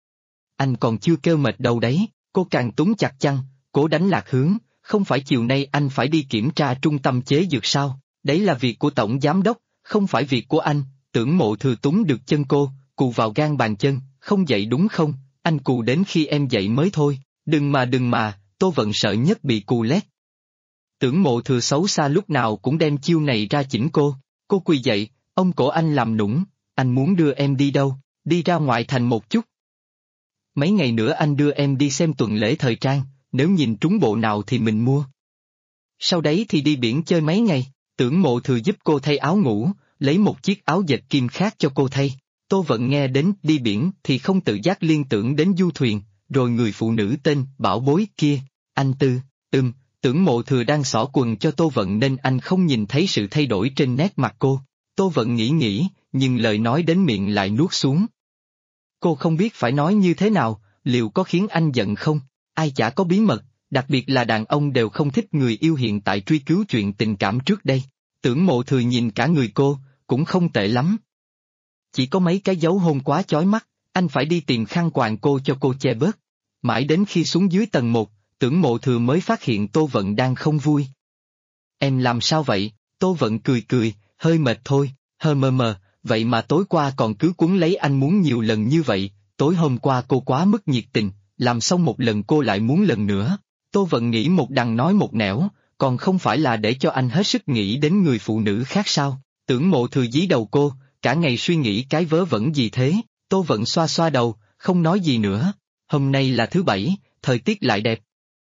Anh còn chưa kêu mệt đâu đấy, cô càng túng chặt chăn, cố đánh lạc hướng, không phải chiều nay anh phải đi kiểm tra trung tâm chế dược sao, đấy là việc của tổng giám đốc, không phải việc của anh. Tưởng Mộ Thừa túng được chân cô, cù vào gan bàn chân, không dậy đúng không, anh cù đến khi em dậy mới thôi, đừng mà, Tô Vận sợ nhất bị cù lét. Tưởng Mộ Thừa xấu xa lúc nào cũng đem chiêu này ra chỉnh cô quỳ dậy, ông cổ anh làm nũng, anh muốn đưa em đi đâu, đi ra ngoại thành một chút. Mấy ngày nữa anh đưa em đi xem tuần lễ thời trang, nếu nhìn trúng bộ nào thì mình mua. Sau đấy thì đi biển chơi mấy ngày, Tưởng Mộ Thừa giúp cô thay áo ngủ, lấy một chiếc áo dệt kim khác cho cô thay. Tô Vận nghe đến đi biển thì không tự giác liên tưởng đến du thuyền, rồi người phụ nữ tên Bảo Bối kia, anh Tư, Tưởng Mộ Thừa đang xỏ quần cho Tô Vận nên anh không nhìn thấy sự thay đổi trên nét mặt cô. Tô Vận nghĩ, nhưng lời nói đến miệng lại nuốt xuống. Cô không biết phải nói như thế nào, liệu có khiến anh giận không? Ai chả có bí mật, đặc biệt là đàn ông đều không thích người yêu hiện tại truy cứu chuyện tình cảm trước đây. Tưởng Mộ Thừa nhìn cả người cô, cũng không tệ lắm. Chỉ có mấy cái dấu hôn quá chói mắt, anh phải đi tìm khăn quàng cô cho cô che bớt. Mãi đến khi xuống dưới tầng 1, Tưởng Mộ Thừa mới phát hiện Tô Vận đang không vui. Em làm sao vậy? Tô Vận cười, hơi mệt thôi, hơi mờ, vậy mà tối qua còn cứ cuốn lấy anh muốn nhiều lần như vậy, tối hôm qua cô quá mức nhiệt tình, làm xong một lần cô lại muốn lần nữa. Tô Vận nghĩ một đằng nói một nẻo, còn không phải là để cho anh hết sức nghĩ đến người phụ nữ khác sao? Tưởng Mộ Thừa dí đầu cô, cả ngày suy nghĩ cái vớ vẩn gì thế? Tô Vận xoa đầu, không nói gì nữa. Hôm nay là thứ Bảy, thời tiết lại đẹp.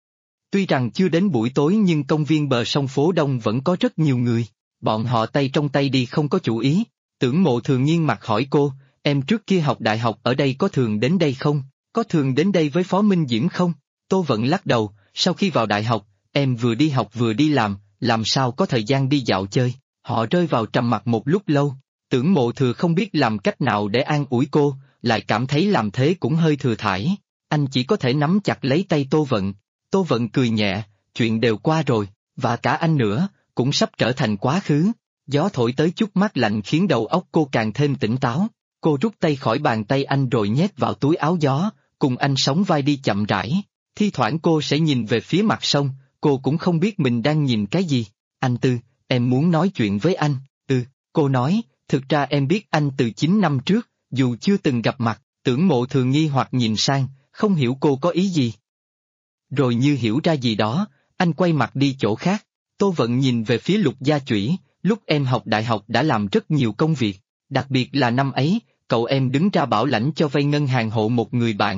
Tuy rằng chưa đến buổi tối nhưng công viên bờ sông Phố Đông vẫn có rất nhiều người. Bọn họ tay trong tay đi không có chủ ý. Tưởng Mộ Thừa nghiêng mặt hỏi cô, em trước kia học đại học ở đây có thường đến đây không? Có thường đến đây với Phó Minh Diễm không? Tô Vận lắc đầu, sau khi vào đại học, em vừa đi học vừa đi làm sao có thời gian đi dạo chơi? Họ rơi vào trầm mặc một lúc lâu. Tưởng Mộ Thừa không biết làm cách nào để an ủi cô, lại cảm thấy làm thế cũng hơi thừa thãi. Anh chỉ có thể nắm chặt lấy tay Tô Vận. Tô Vận cười nhẹ, chuyện đều qua rồi, và cả anh nữa, cũng sắp trở thành quá khứ. Gió thổi tới chút mát lạnh khiến đầu óc cô càng thêm tỉnh táo. Cô rút tay khỏi bàn tay anh rồi nhét vào túi áo gió, cùng anh sóng vai đi chậm rãi. Thi thoảng cô sẽ nhìn về phía mặt sông, cô cũng không biết mình đang nhìn cái gì. Anh Tư, em muốn nói chuyện với anh. Cô nói, thực ra em biết anh từ 9 năm trước, dù chưa từng gặp mặt. Tưởng Mộ Thừa nghi hoặc nhìn sang, không hiểu cô có ý gì. Rồi như hiểu ra gì đó, anh quay mặt đi chỗ khác. Tô Vận nhìn về phía Lục Gia Chủy, lúc em học đại học đã làm rất nhiều công việc, đặc biệt là năm ấy, cậu em đứng ra bảo lãnh cho vay ngân hàng hộ một người bạn,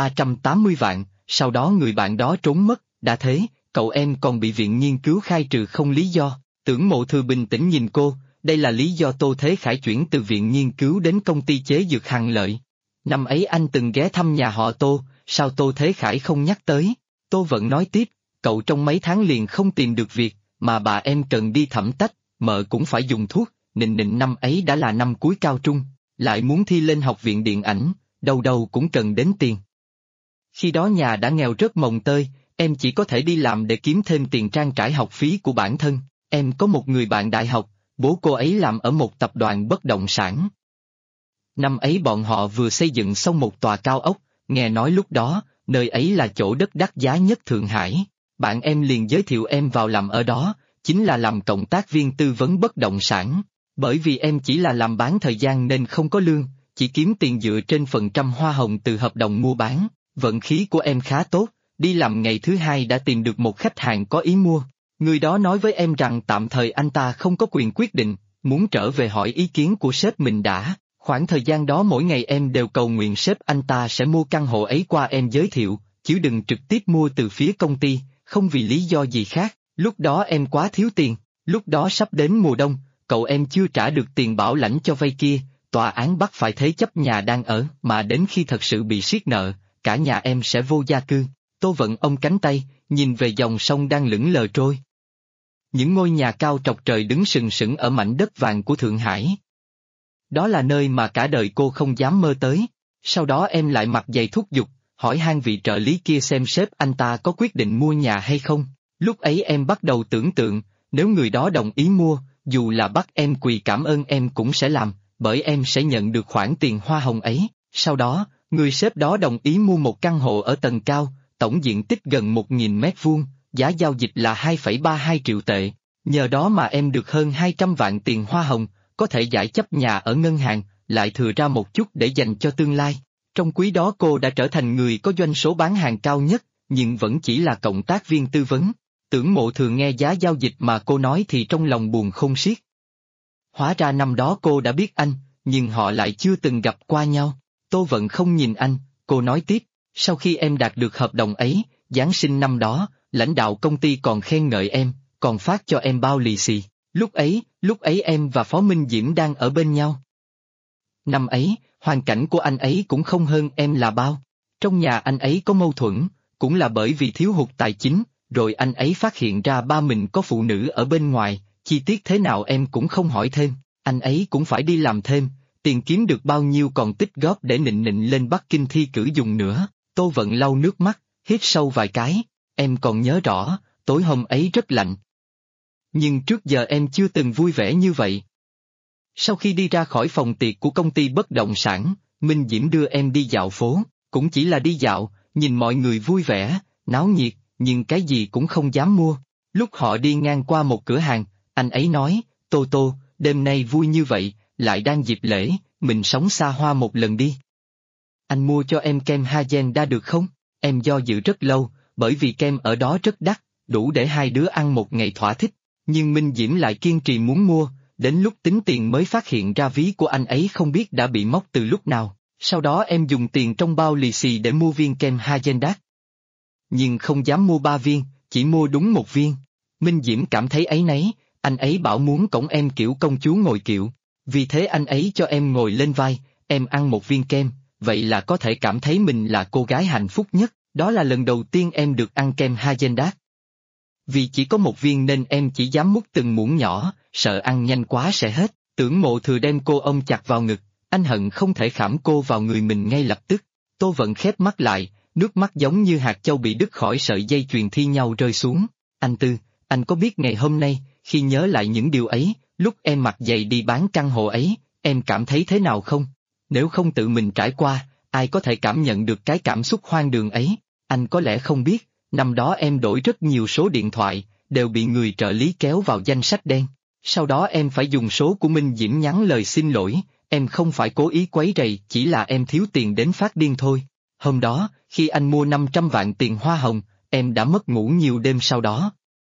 380 vạn, sau đó người bạn đó trốn mất, đã thế, cậu em còn bị viện nghiên cứu khai trừ không lý do. Tưởng Mộ Thừa bình tĩnh nhìn cô, đây là lý do Tô Thế Khải chuyển từ viện nghiên cứu đến công ty chế dược Hằng Lợi. Năm ấy anh từng ghé thăm nhà họ Tô, sao Tô Thế Khải không nhắc tới? Tô Vận nói tiếp, cậu trong mấy tháng liền không tìm được việc, mà bà em cần đi thẩm tách, mợ cũng phải dùng thuốc, nịnh năm ấy đã là năm cuối cao trung, lại muốn thi lên học viện điện ảnh, đâu đâu cũng cần đến tiền. Khi đó nhà đã nghèo rất mồng tơi, em chỉ có thể đi làm để kiếm thêm tiền trang trải học phí của bản thân. Em có một người bạn đại học, bố cô ấy làm ở một tập đoàn bất động sản. Năm ấy bọn họ vừa xây dựng xong một tòa cao ốc, nghe nói lúc đó, nơi ấy là chỗ đất đắt giá nhất Thượng Hải. Bạn em liền giới thiệu em vào làm ở đó, chính là làm cộng tác viên tư vấn bất động sản. Bởi vì em chỉ là làm bán thời gian nên không có lương, chỉ kiếm tiền dựa trên phần trăm hoa hồng từ hợp đồng mua bán. Vận khí của em khá tốt, đi làm ngày thứ hai đã tìm được một khách hàng có ý mua. Người đó nói với em rằng tạm thời anh ta không có quyền quyết định, muốn trở về hỏi ý kiến của sếp mình đã. Khoảng thời gian đó mỗi ngày em đều cầu nguyện sếp anh ta sẽ mua căn hộ ấy qua em giới thiệu, chứ đừng trực tiếp mua từ phía công ty, không vì lý do gì khác. Lúc đó em quá thiếu tiền, lúc đó sắp đến mùa đông, cậu em chưa trả được tiền bảo lãnh cho vay kia, tòa án bắt phải thế chấp nhà đang ở, mà đến khi thật sự bị siết nợ, cả nhà em sẽ vô gia cư. Tô Vận ôm cánh tay, nhìn về dòng sông đang lững lờ trôi. Những ngôi nhà cao trọc trời đứng sừng sững ở mảnh đất vàng của Thượng Hải. Đó là nơi mà cả đời cô không dám mơ tới. Sau đó em lại mặc giày thúc giục, hỏi han vị trợ lý kia xem sếp anh ta có quyết định mua nhà hay không. Lúc ấy em bắt đầu tưởng tượng, nếu người đó đồng ý mua, dù là bắt em quỳ cảm ơn em cũng sẽ làm, bởi em sẽ nhận được khoản tiền hoa hồng ấy. Sau đó, người sếp đó đồng ý mua một căn hộ ở tầng cao, tổng diện tích gần 1.000 mét vuông, giá giao dịch là 2,32 triệu tệ. Nhờ đó mà em được hơn 200 vạn tiền hoa hồng, có thể giải chấp nhà ở ngân hàng, lại thừa ra một chút để dành cho tương lai. Trong quý đó cô đã trở thành người có doanh số bán hàng cao nhất, nhưng vẫn chỉ là cộng tác viên tư vấn. Tưởng Mộ thường nghe giá giao dịch mà cô nói thì trong lòng buồn khôn xiết. Hóa ra năm đó cô đã biết anh, nhưng họ lại chưa từng gặp qua nhau. Tô Vận không nhìn anh, cô nói tiếp, sau khi em đạt được hợp đồng ấy, Giáng sinh năm đó, lãnh đạo công ty còn khen ngợi em, còn phát cho em bao lì xì. Lúc ấy em và Phó Minh Diễm đang ở bên nhau. Năm ấy, hoàn cảnh của anh ấy cũng không hơn em là bao. Trong nhà anh ấy có mâu thuẫn, cũng là bởi vì thiếu hụt tài chính, rồi anh ấy phát hiện ra ba mình có phụ nữ ở bên ngoài, chi tiết thế nào em cũng không hỏi thêm, anh ấy cũng phải đi làm thêm, tiền kiếm được bao nhiêu còn tích góp để nịnh nịnh lên Bắc Kinh thi cử dùng nữa. Tô Vận lau nước mắt, hít sâu vài cái, em còn nhớ rõ, tối hôm ấy rất lạnh. Nhưng trước giờ em chưa từng vui vẻ như vậy. Sau khi đi ra khỏi phòng tiệc của công ty bất động sản, Minh Diễm đưa em đi dạo phố, cũng chỉ là đi dạo, nhìn mọi người vui vẻ, náo nhiệt, nhưng cái gì cũng không dám mua. Lúc họ đi ngang qua một cửa hàng, anh ấy nói, Tô Tô, đêm nay vui như vậy, lại đang dịp lễ, mình sống xa hoa một lần đi. Anh mua cho em kem Häagen-Dazs được không? Em do dự rất lâu, bởi vì kem ở đó rất đắt, đủ để hai đứa ăn một ngày thỏa thích. Nhưng Minh Diễm lại kiên trì muốn mua, đến lúc tính tiền mới phát hiện ra ví của anh ấy không biết đã bị móc từ lúc nào. Sau đó em dùng tiền trong bao lì xì để mua viên kem Häagen-Dazs. Nhưng không dám mua 3 viên, chỉ mua đúng 1 viên. Minh Diễm cảm thấy áy náy, anh ấy bảo muốn cõng em kiểu công chúa ngồi kiệu. Vì thế anh ấy cho em ngồi lên vai, em ăn 1 viên kem, vậy là có thể cảm thấy mình là cô gái hạnh phúc nhất. Đó là lần đầu tiên em được ăn kem Häagen-Dazs. Vì chỉ có 1 viên nên em chỉ dám múc từng muỗng nhỏ, sợ ăn nhanh quá sẽ hết. Tưởng Mộ thừa đem cô ôm chặt vào ngực, anh hận không thể khảm cô vào người mình ngay lập tức. Tô Vận khép mắt lại, nước mắt giống như hạt châu bị đứt khỏi sợi dây chuyền thi nhau rơi xuống. Anh Tư, anh có biết ngày hôm nay, khi nhớ lại những điều ấy, lúc em mặc giày đi bán căn hộ ấy, em cảm thấy thế nào không? Nếu không tự mình trải qua, ai có thể cảm nhận được cái cảm xúc hoang đường ấy? Anh có lẽ không biết, năm đó em đổi rất nhiều số điện thoại, đều bị người trợ lý kéo vào danh sách đen. Sau đó em phải dùng số của Minh Diễm nhắn lời xin lỗi, em không phải cố ý quấy rầy, chỉ là em thiếu tiền đến phát điên thôi. Hôm đó, khi anh mua 500 vạn tiền hoa hồng, em đã mất ngủ nhiều đêm sau đó.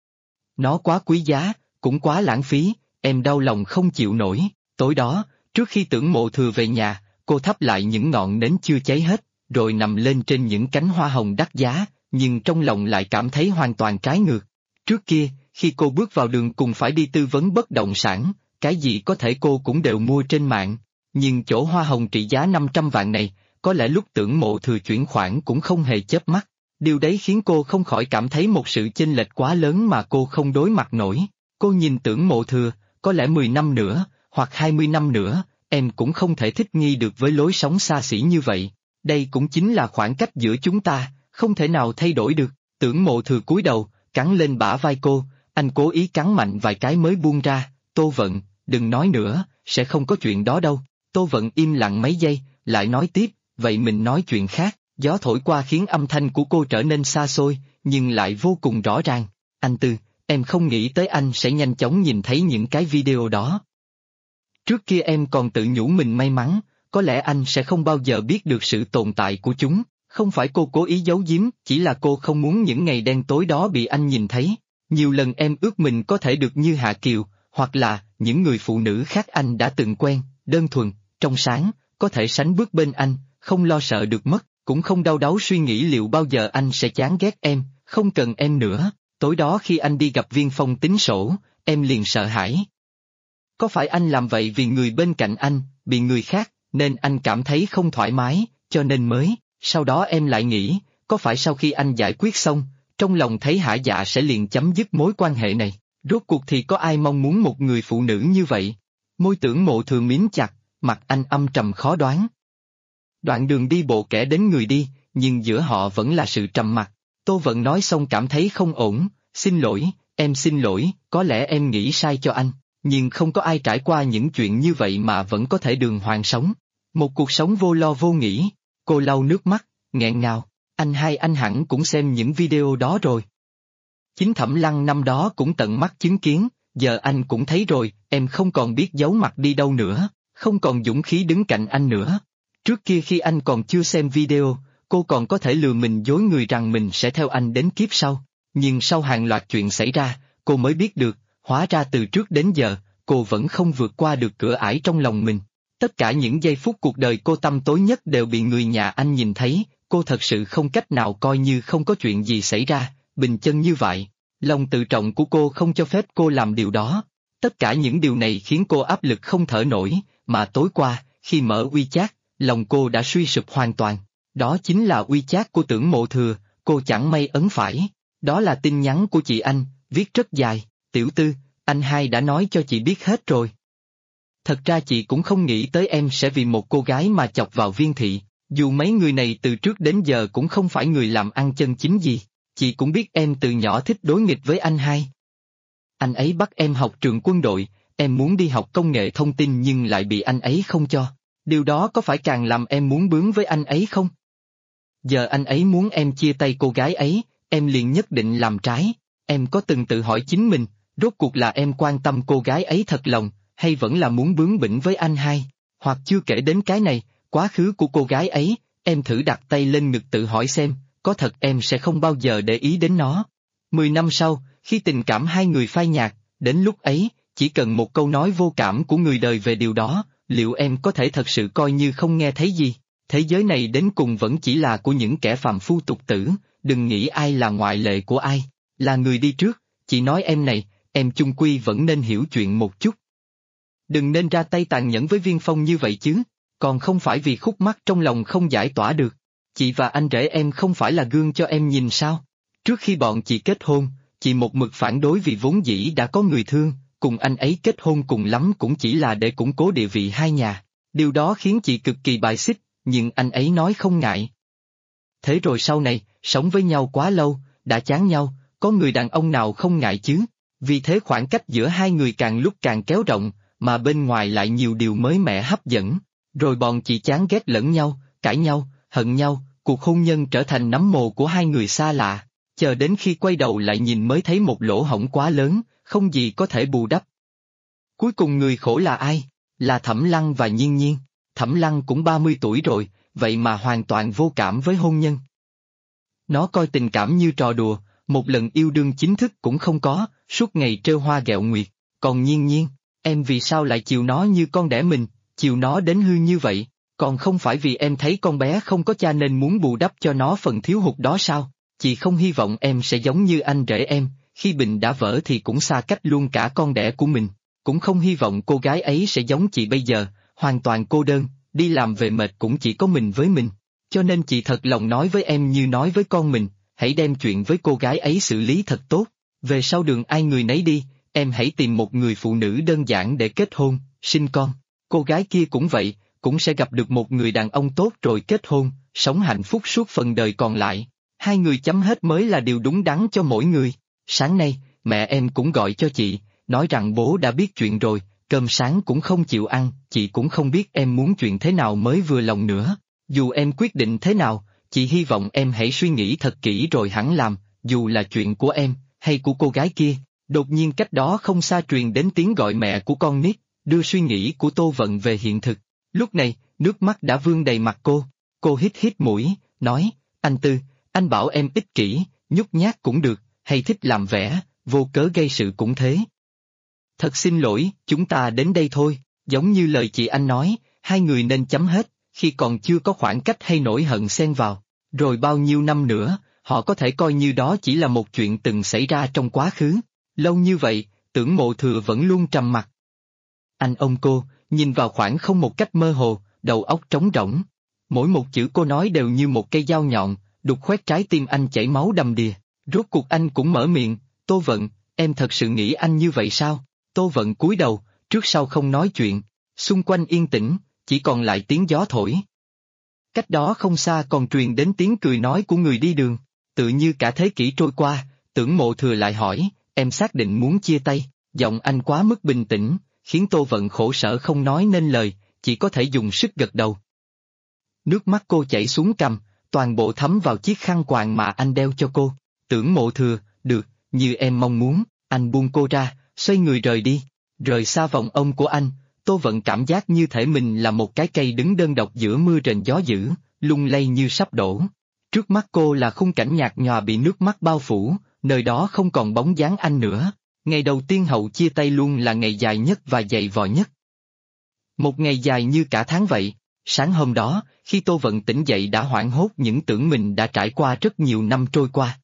Nó quá quý giá, cũng quá lãng phí, em đau lòng không chịu nổi. Tối đó, trước khi Tưởng Mộ thừa về nhà, cô thắp lại những ngọn nến chưa cháy hết, rồi nằm lên trên những cánh hoa hồng đắt giá, nhưng trong lòng lại cảm thấy hoàn toàn trái ngược. Trước kia, khi cô bước vào đường cùng phải đi tư vấn bất động sản, cái gì có thể cô cũng đều mua trên mạng, nhưng chỗ hoa hồng trị giá 500 vạn này, có lẽ lúc Tưởng Mộ thừa chuyển khoản cũng không hề chớp mắt. Điều đấy khiến cô không khỏi cảm thấy một sự chênh lệch quá lớn mà cô không đối mặt nổi. Cô nhìn Tưởng Mộ thừa, có lẽ 10 năm nữa, hoặc 20 năm nữa, em cũng không thể thích nghi được với lối sống xa xỉ như vậy. Đây cũng chính là khoảng cách giữa chúng ta, không thể nào thay đổi được. Tưởng Mộ thừa cúi đầu, cắn lên bả vai cô, anh cố ý cắn mạnh vài cái mới buông ra. Tô Vận, đừng nói nữa, sẽ không có chuyện đó đâu. Tô Vận im lặng mấy giây, lại nói tiếp, vậy mình nói chuyện khác. Gió thổi qua khiến âm thanh của cô trở nên xa xôi, nhưng lại vô cùng rõ ràng. Anh Tư, em không nghĩ tới anh sẽ nhanh chóng nhìn thấy những cái video đó. Trước kia em còn tự nhủ mình may mắn, có lẽ anh sẽ không bao giờ biết được sự tồn tại của chúng. Không phải cô cố ý giấu giếm, chỉ là cô không muốn những ngày đen tối đó bị anh nhìn thấy. Nhiều lần em ước mình có thể được như Hạ Kiều, hoặc là những người phụ nữ khác anh đã từng quen, đơn thuần, trong sáng, có thể sánh bước bên anh, không lo sợ được mất, cũng không đau đáu suy nghĩ liệu bao giờ anh sẽ chán ghét em, không cần em nữa. Tối đó khi anh đi gặp Viên Phong tính sổ, em liền sợ hãi. Có phải anh làm vậy vì người bên cạnh anh, bị người khác, nên anh cảm thấy không thoải mái, cho nên mới, sau đó em lại nghĩ, có phải sau khi anh giải quyết xong, trong lòng thấy hả dạ sẽ liền chấm dứt mối quan hệ này, rốt cuộc thì có ai mong muốn một người phụ nữ như vậy? Môi Tưởng Mộ thường mím chặt, mặt anh âm trầm khó đoán. Đoạn đường đi bộ kẻ đến người đi, nhưng giữa họ vẫn là sự trầm mặc. Tô Vận nói xong cảm thấy không ổn, xin lỗi, em xin lỗi, có lẽ em nghĩ sai cho anh, nhưng không có ai trải qua những chuyện như vậy mà vẫn có thể đường hoàng sống. Một cuộc sống vô lo vô nghĩ, cô lau nước mắt, nghẹn ngào, anh hẳn cũng xem những video đó rồi. Chính Thẩm Lăng năm đó cũng tận mắt chứng kiến, giờ anh cũng thấy rồi, em không còn biết giấu mặt đi đâu nữa, không còn dũng khí đứng cạnh anh nữa. Trước kia khi anh còn chưa xem video, cô còn có thể lừa mình dối người rằng mình sẽ theo anh đến kiếp sau, nhưng sau hàng loạt chuyện xảy ra, cô mới biết được, hóa ra từ trước đến giờ, cô vẫn không vượt qua được cửa ải trong lòng mình. Tất cả những giây phút cuộc đời cô tăm tối nhất đều bị người nhà anh nhìn thấy, cô thật sự không cách nào coi như không có chuyện gì xảy ra, bình chân như vậy. Lòng tự trọng của cô không cho phép cô làm điều đó. Tất cả những điều này khiến cô áp lực không thở nổi, mà tối qua, khi mở WeChat, lòng cô đã suy sụp hoàn toàn. Đó chính là WeChat của Tưởng Mộ Thừa, cô chẳng may ấn phải. Đó là tin nhắn của chị anh, viết rất dài, tiểu Tư, anh hai đã nói cho chị biết hết rồi. Thật ra chị cũng không nghĩ tới em sẽ vì một cô gái mà chọc vào Viên thị, dù mấy người này từ trước đến giờ cũng không phải người làm ăn chân chính gì, chị cũng biết em từ nhỏ thích đối nghịch với anh hai. Anh ấy bắt em học trường quân đội, em muốn đi học công nghệ thông tin nhưng lại bị anh ấy không cho, điều đó có phải càng làm em muốn bướng với anh ấy không? Giờ anh ấy muốn em chia tay cô gái ấy, em liền nhất định làm trái, em có từng tự hỏi chính mình, rốt cuộc là em quan tâm cô gái ấy thật lòng, hay vẫn là muốn bướng bỉnh với anh hai, hoặc chưa kể đến cái này, quá khứ của cô gái ấy, em thử đặt tay lên ngực tự hỏi xem, có thật em sẽ không bao giờ để ý đến nó. 10 năm sau, khi tình cảm hai người phai nhạt, đến lúc ấy, chỉ cần một câu nói vô cảm của người đời về điều đó, liệu em có thể thật sự coi như không nghe thấy gì? Thế giới này đến cùng vẫn chỉ là của những kẻ phàm phu tục tử, đừng nghĩ ai là ngoại lệ của ai, là người đi trước, chị nói em này, em chung quy vẫn nên hiểu chuyện một chút. Đừng nên ra tay tàn nhẫn với Viên Phong như vậy chứ, còn không phải vì khúc mắc trong lòng không giải tỏa được. Chị và anh rể em không phải là gương cho em nhìn sao? Trước khi bọn chị kết hôn, chị một mực phản đối vì vốn dĩ đã có người thương, cùng anh ấy kết hôn cùng lắm cũng chỉ là để củng cố địa vị hai nhà. Điều đó khiến chị cực kỳ bài xích, nhưng anh ấy nói không ngại. Thế rồi sau này, sống với nhau quá lâu, đã chán nhau, có người đàn ông nào không ngại chứ? Vì thế khoảng cách giữa hai người càng lúc càng kéo rộng, mà bên ngoài lại nhiều điều mới mẻ hấp dẫn. Rồi bọn chị chán ghét lẫn nhau, cãi nhau, hận nhau, cuộc hôn nhân trở thành nấm mồ của hai người xa lạ, chờ đến khi quay đầu lại nhìn mới thấy một lỗ hổng quá lớn, không gì có thể bù đắp. Cuối cùng người khổ là ai? Là Thẩm Lăng và Nhiên Nhiên. Thẩm Lăng cũng 30 tuổi rồi, vậy mà hoàn toàn vô cảm với hôn nhân. Nó coi tình cảm như trò đùa, một lần yêu đương chính thức cũng không có, suốt ngày trêu hoa ghẹo nguyệt. Còn Nhiên Nhiên, em vì sao lại chiều nó như con đẻ mình, chiều nó đến hư như vậy? Còn không phải vì em thấy con bé không có cha nên muốn bù đắp cho nó phần thiếu hụt đó sao? Chị không hy vọng em sẽ giống như anh rể em, khi bình đã vỡ thì cũng xa cách luôn cả con đẻ của mình. Cũng không hy vọng cô gái ấy sẽ giống chị bây giờ, hoàn toàn cô đơn, đi làm về mệt cũng chỉ có mình với mình. Cho nên chị thật lòng nói với em như nói với con mình, hãy đem chuyện với cô gái ấy xử lý thật tốt. Về sau đường ai người nấy đi, em hãy tìm một người phụ nữ đơn giản để kết hôn, sinh con. Cô gái kia cũng vậy, cũng sẽ gặp được một người đàn ông tốt rồi kết hôn, sống hạnh phúc suốt phần đời còn lại. Hai người chấm hết mới là điều đúng đắn cho mỗi người. Sáng nay, mẹ em cũng gọi cho chị, nói rằng bố đã biết chuyện rồi, cơm sáng cũng không chịu ăn, chị cũng không biết em muốn chuyện thế nào mới vừa lòng nữa. Dù em quyết định thế nào, chị hy vọng em hãy suy nghĩ thật kỹ rồi hẳn làm, dù là chuyện của em, hay của cô gái kia. Đột nhiên cách đó không xa truyền đến tiếng gọi mẹ của con nít, đưa suy nghĩ của Tô Vận về hiện thực. Lúc này, nước mắt đã vương đầy mặt cô hít hít mũi, nói, anh Tư, anh bảo em ích kỷ, nhút nhát cũng được, hay thích làm vẻ, vô cớ gây sự cũng thế. Thật xin lỗi, chúng ta đến đây thôi, giống như lời chị anh nói, hai người nên chấm hết, khi còn chưa có khoảng cách hay nỗi hận xen vào, rồi bao nhiêu năm nữa, họ có thể coi như đó chỉ là một chuyện từng xảy ra trong quá khứ. Lâu như vậy, Tưởng Mộ Thừa vẫn luôn trầm mặc. Anh ông cô, nhìn vào khoảng không một cách mơ hồ, đầu óc trống rỗng. Mỗi một chữ cô nói đều như một cây dao nhọn, đục khoét trái tim anh chảy máu đầm đìa. Rốt cuộc anh cũng mở miệng, Tô Vận, em thật sự nghĩ anh như vậy sao? Tô Vận cúi đầu, trước sau không nói chuyện, xung quanh yên tĩnh, chỉ còn lại tiếng gió thổi. Cách đó không xa còn truyền đến tiếng cười nói của người đi đường, tự như cả thế kỷ trôi qua, Tưởng Mộ Thừa lại hỏi, em xác định muốn chia tay, giọng anh quá mức bình tĩnh, khiến Tô Vận khổ sở không nói nên lời, chỉ có thể dùng sức gật đầu. Nước mắt cô chảy xuống cằm, toàn bộ thấm vào chiếc khăn quàng mà anh đeo cho cô. Tưởng Mộ Thừa, được, như em mong muốn, anh buông cô ra, xoay người rời đi, rời xa vòng ôm của anh. Tô Vận cảm giác như thể mình là một cái cây đứng đơn độc giữa mưa rền gió dữ, lung lay như sắp đổ. Trước mắt cô là khung cảnh nhạt nhòa bị nước mắt bao phủ, nơi đó không còn bóng dáng anh nữa. Ngày đầu tiên hậu chia tay luôn là ngày dài nhất và dày vò nhất. Một ngày dài như cả tháng vậy. Sáng hôm đó, khi Tô Vận tỉnh dậy đã hoảng hốt những tưởng mình đã trải qua rất nhiều năm trôi qua.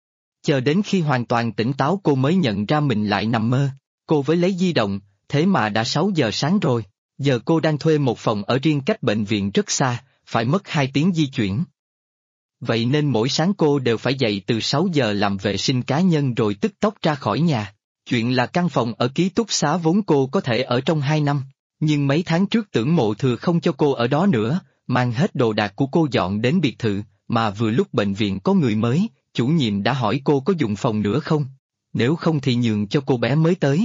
Chờ đến khi hoàn toàn tỉnh táo cô mới nhận ra mình lại nằm mơ. Cô với lấy di động, thế mà đã 6 giờ sáng rồi. Giờ cô đang thuê một phòng ở riêng cách bệnh viện rất xa, phải mất 2 tiếng di chuyển. Vậy nên mỗi sáng cô đều phải dậy từ 6 giờ làm vệ sinh cá nhân rồi tức tốc ra khỏi nhà. Chuyện là căn phòng ở ký túc xá vốn cô có thể ở trong 2 năm, nhưng mấy tháng trước Tưởng Mộ Thừa không cho cô ở đó nữa, mang hết đồ đạc của cô dọn đến biệt thự, mà vừa lúc bệnh viện có người mới, chủ nhiệm đã hỏi cô có dùng phòng nữa không, nếu không thì nhường cho cô bé mới tới.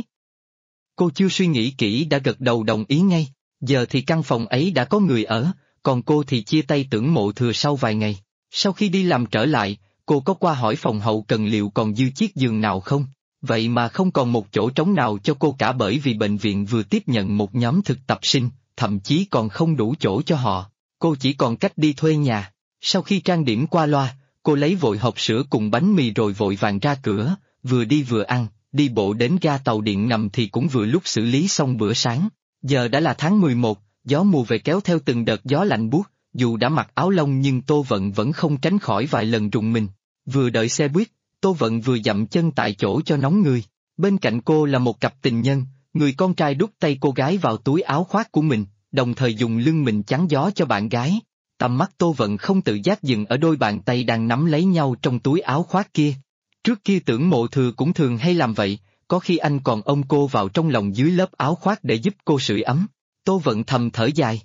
Cô chưa suy nghĩ kỹ đã gật đầu đồng ý ngay, giờ thì căn phòng ấy đã có người ở, còn cô thì chia tay Tưởng Mộ Thừa sau vài ngày. Sau khi đi làm trở lại, cô có qua hỏi phòng hậu cần liệu còn dư chiếc giường nào không, vậy mà không còn một chỗ trống nào cho cô cả bởi vì bệnh viện vừa tiếp nhận một nhóm thực tập sinh, thậm chí còn không đủ chỗ cho họ, cô chỉ còn cách đi thuê nhà. Sau khi trang điểm qua loa, cô lấy vội hộp sữa cùng bánh mì rồi vội vàng ra cửa, vừa đi vừa ăn, đi bộ đến ga tàu điện ngầm thì cũng vừa lúc xử lý xong bữa sáng. Giờ đã là tháng 11, gió mùa về kéo theo từng đợt gió lạnh buốt, dù đã mặc áo lông nhưng Tô Vận vẫn không tránh khỏi vài lần rùng mình. Vừa đợi xe buýt, Tô Vận vừa dậm chân tại chỗ cho nóng người. Bên cạnh cô là một cặp tình nhân, người con trai đút tay cô gái vào túi áo khoác của mình, đồng thời dùng lưng mình chắn gió cho bạn gái. Tầm mắt Tô Vận không tự giác dừng ở đôi bàn tay đang nắm lấy nhau trong túi áo khoác kia. Trước kia Tưởng Mộ Thừa cũng thường hay làm vậy, có khi anh còn ôm cô vào trong lòng dưới lớp áo khoác để giúp cô sưởi ấm. Tô Vận thầm thở dài.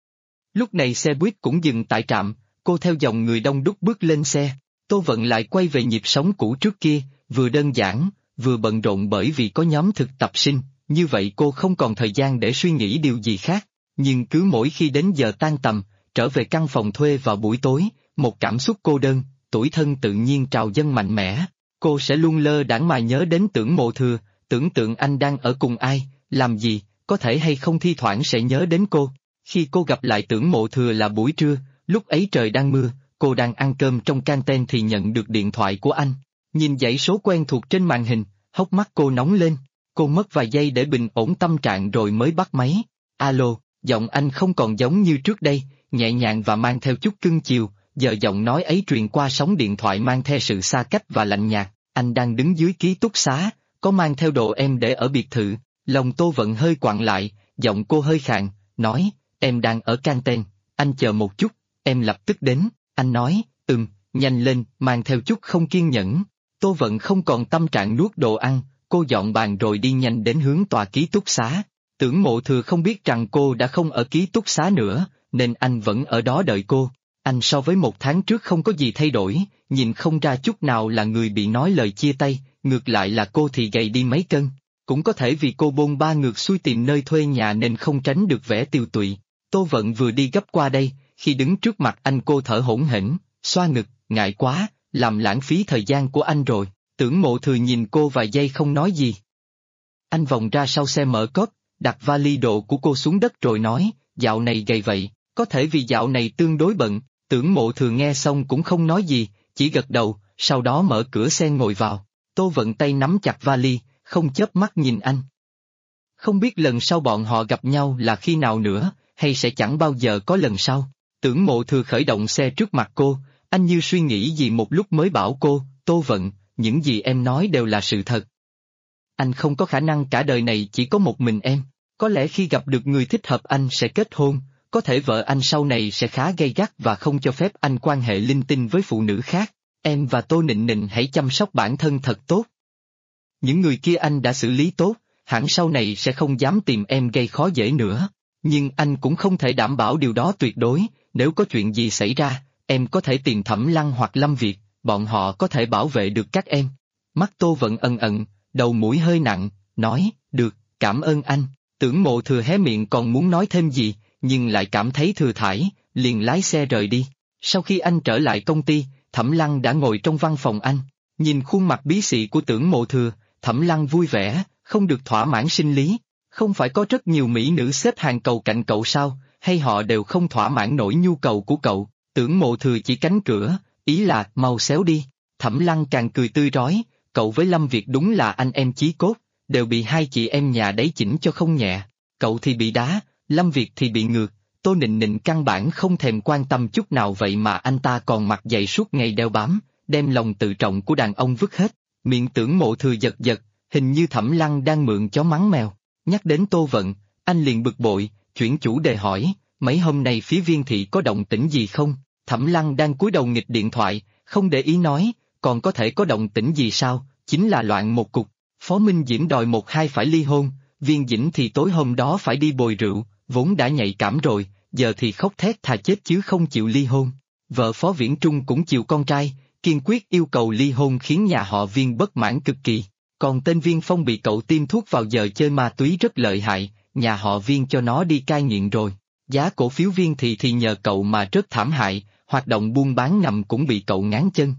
Lúc này xe buýt cũng dừng tại trạm, cô theo dòng người đông đúc bước lên xe. Tô Vận lại quay về nhịp sống cũ trước kia, vừa đơn giản, vừa bận rộn bởi vì có nhóm thực tập sinh, như vậy cô không còn thời gian để suy nghĩ điều gì khác. Nhưng cứ mỗi khi đến giờ tan tầm, trở về căn phòng thuê vào buổi tối, một cảm xúc cô đơn, tủi thân tự nhiên trào dâng mạnh mẽ. Cô sẽ luôn lơ đãng mà nhớ đến Tưởng Mộ Thừa, tưởng tượng anh đang ở cùng ai, làm gì, có thể hay không thi thoảng sẽ nhớ đến cô. Khi cô gặp lại Tưởng Mộ Thừa là buổi trưa, lúc ấy trời đang mưa, cô đang ăn cơm trong canteen thì nhận được điện thoại của anh. Nhìn dãy số quen thuộc trên màn hình, hốc mắt cô nóng lên, cô mất vài giây để bình ổn tâm trạng rồi mới bắt máy. Alo, giọng anh không còn giống như trước đây, nhẹ nhàng và mang theo chút cưng chiều, giờ giọng nói ấy truyền qua sóng điện thoại mang theo sự xa cách và lạnh nhạt. Anh đang đứng dưới ký túc xá, có mang theo đồ em để ở biệt thự. Lòng Tô Vận hơi quặn lại, giọng cô hơi khàn, nói, em đang ở canteen, anh chờ một chút, em lập tức đến. Anh nói, nhanh lên, mang theo chút không kiên nhẫn. Tô Vận không còn tâm trạng nuốt đồ ăn, cô dọn bàn rồi đi nhanh đến hướng tòa ký túc xá. Tưởng Mộ Thừa không biết rằng cô đã không ở ký túc xá nữa, nên anh vẫn ở đó đợi cô. Anh so với một tháng trước không có gì thay đổi, nhìn không ra chút nào là người bị nói lời chia tay, ngược lại là cô thì gầy đi mấy cân. Cũng có thể vì cô bôn ba ngược xuôi tìm nơi thuê nhà nên không tránh được vẻ tiều tụy. Tô Vận vừa đi gấp qua đây, khi đứng trước mặt anh cô thở hổn hển, xoa ngực, ngại quá, làm lãng phí thời gian của anh rồi. Tưởng Mộ Thừa nhìn cô vài giây không nói gì. Anh vòng ra sau xe mở cốp, đặt vali đồ của cô xuống đất rồi nói, dạo này gầy vậy, có thể vì dạo này tương đối bận. Tưởng Mộ Thừa nghe xong cũng không nói gì, chỉ gật đầu, sau đó mở cửa xe ngồi vào. Tô Vận tay nắm chặt vali, không chớp mắt nhìn anh. Không biết lần sau bọn họ gặp nhau là khi nào nữa, hay sẽ chẳng bao giờ có lần sau. Tưởng Mộ Thừa khởi động xe trước mặt cô, anh như suy nghĩ gì một lúc mới bảo cô, Tô Vận, những gì em nói đều là sự thật. Anh không có khả năng cả đời này chỉ có một mình em, có lẽ khi gặp được người thích hợp anh sẽ kết hôn, có thể vợ anh sau này sẽ khá gay gắt và không cho phép anh quan hệ linh tinh với phụ nữ khác. Em và Tô Nịnh Nịnh hãy chăm sóc bản thân thật tốt. Những người kia anh đã xử lý tốt, hẳn sau này sẽ không dám tìm em gây khó dễ nữa. Nhưng anh cũng không thể đảm bảo điều đó tuyệt đối, nếu có chuyện gì xảy ra, em có thể tìm Thẩm Lăng hoặc Lâm Việt, bọn họ có thể bảo vệ được các em. Mắt Tô Vận ẩn ẩn, đầu mũi hơi nặng, nói, được, cảm ơn anh. Tưởng Mộ Thừa hé miệng còn muốn nói thêm gì, nhưng lại cảm thấy thừa thãi, liền lái xe rời đi. Sau khi anh trở lại công ty, Thẩm Lăng đã ngồi trong văn phòng anh, nhìn khuôn mặt bí xị của Tưởng Mộ Thừa, Thẩm Lăng vui vẻ, không được thỏa mãn sinh lý. Không phải có rất nhiều mỹ nữ xếp hàng cầu cạnh cậu sao, hay họ đều không thỏa mãn nổi nhu cầu của cậu. Tưởng Mộ Thừa chỉ cánh cửa, ý là mau xéo đi. Thẩm Lăng càng cười tươi rói, cậu với Lâm Việt đúng là anh em chí cốt, đều bị hai chị em nhà đấy chỉnh cho không nhẹ. Cậu thì bị đá, Lâm Việt thì bị ngược, Tô Nịnh Nịnh căn bản không thèm quan tâm chút nào vậy mà anh ta còn mặc giày suốt ngày đeo bám, đem lòng tự trọng của đàn ông vứt hết. Miệng Tưởng Mộ Thừa giật giật, hình như Thẩm Lăng đang mượn chó mắng mèo. Nhắc đến Tô Vận, anh liền bực bội, chuyển chủ đề hỏi, mấy hôm nay phía Viên Thị có động tĩnh gì không? Thẩm Lăng đang cúi đầu nghịch điện thoại, không để ý nói, còn có thể có động tĩnh gì sao, chính là loạn một cục. Phó Minh Diễm đòi 1-2 phải ly hôn, Viên Dĩnh thì tối hôm đó phải đi bồi rượu, vốn đã nhạy cảm rồi, giờ thì khóc thét thà chết chứ không chịu ly hôn. Vợ Phó Viễn Trung cũng chiều con trai, kiên quyết yêu cầu ly hôn khiến nhà họ Viên bất mãn cực kỳ. Còn tên Viên Phong bị cậu tiêm thuốc vào giờ chơi ma túy rất lợi hại, nhà họ Viên cho nó đi cai nghiện rồi. Giá cổ phiếu Viên thì nhờ cậu mà rất thảm hại, hoạt động buôn bán ngầm cũng bị cậu ngáng chân.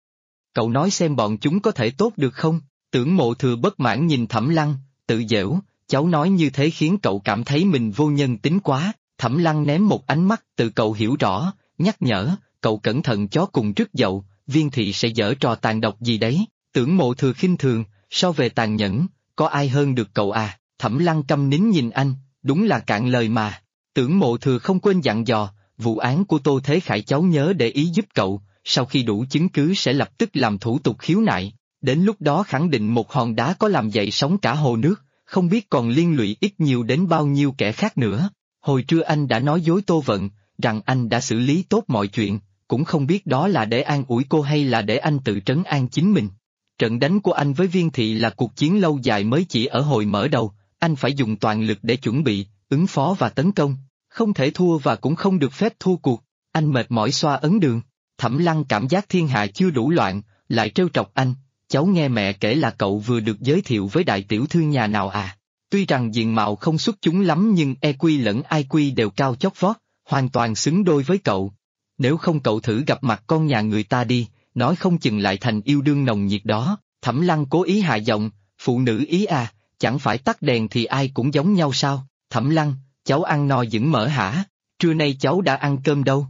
Cậu nói xem bọn chúng có thể tốt được không? Tưởng Mộ Thừa bất mãn nhìn Thẩm Lăng, tự giễu, cháu nói như thế khiến cậu cảm thấy mình vô nhân tính quá. Thẩm Lăng ném một ánh mắt từ cậu hiểu rõ, nhắc nhở, cậu cẩn thận chó cùng rứt dậu, Viên thị sẽ giở trò tàn độc gì đấy. Tưởng Mộ Thừa khinh thường, so về tàn nhẫn, có ai hơn được cậu à? Thẩm Lăng câm nín nhìn anh, đúng là cạn lời mà. Tưởng Mộ Thừa không quên dặn dò, vụ án của Tô Thế Khải cháu nhớ để ý giúp cậu, sau khi đủ chứng cứ sẽ lập tức làm thủ tục khiếu nại, đến lúc đó khẳng định một hòn đá có làm dậy sóng cả hồ nước, không biết còn liên lụy ít nhiều đến bao nhiêu kẻ khác nữa. Hồi trưa anh đã nói dối Tô Vận, rằng anh đã xử lý tốt mọi chuyện, cũng không biết đó là để an ủi cô hay là để anh tự trấn an chính mình. Trận đánh của anh với Viên Thị là cuộc chiến lâu dài mới chỉ ở hồi mở đầu, anh phải dùng toàn lực để chuẩn bị, ứng phó và tấn công, không thể thua và cũng không được phép thua cuộc. Anh mệt mỏi xoa ấn đường. Thẩm Lăng cảm giác thiên hạ chưa đủ loạn, lại trêu chọc anh, cháu nghe mẹ kể là cậu vừa được giới thiệu với đại tiểu thư nhà nào à? Tuy rằng diện mạo không xuất chúng lắm nhưng EQ lẫn IQ đều cao chót vót, hoàn toàn xứng đôi với cậu. Nếu không cậu thử gặp mặt con nhà người ta đi, nói không chừng lại thành yêu đương nồng nhiệt đó. Thẩm Lăng cố ý hạ giọng, phụ nữ ý à, chẳng phải tắt đèn thì ai cũng giống nhau sao? Thẩm Lăng, cháu ăn no dững mỡ hả? Trưa nay cháu đã ăn cơm đâu?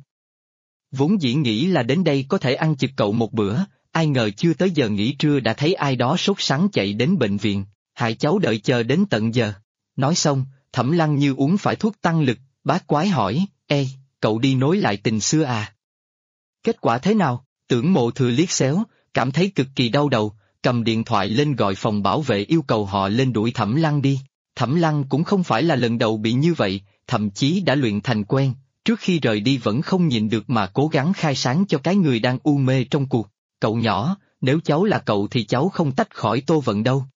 Vốn dĩ nghĩ là đến đây có thể ăn chực cậu một bữa, ai ngờ chưa tới giờ nghỉ trưa đã thấy ai đó sốt sắng chạy đến bệnh viện, hại cháu đợi chờ đến tận giờ. Nói xong, Thẩm Lăng như uống phải thuốc tăng lực, bác quái hỏi, ê, cậu đi nối lại tình xưa à? Kết quả thế nào? Tưởng Mộ Thừa liếc xéo, cảm thấy cực kỳ đau đầu, cầm điện thoại lên gọi phòng bảo vệ yêu cầu họ lên đuổi Thẩm Lăng đi. Thẩm Lăng cũng không phải là lần đầu bị như vậy, thậm chí đã luyện thành quen, trước khi rời đi vẫn không nhịn được mà cố gắng khai sáng cho cái người đang u mê trong cuộc. Cậu nhỏ, nếu cháu là cậu thì cháu không tách khỏi Tô Vận đâu.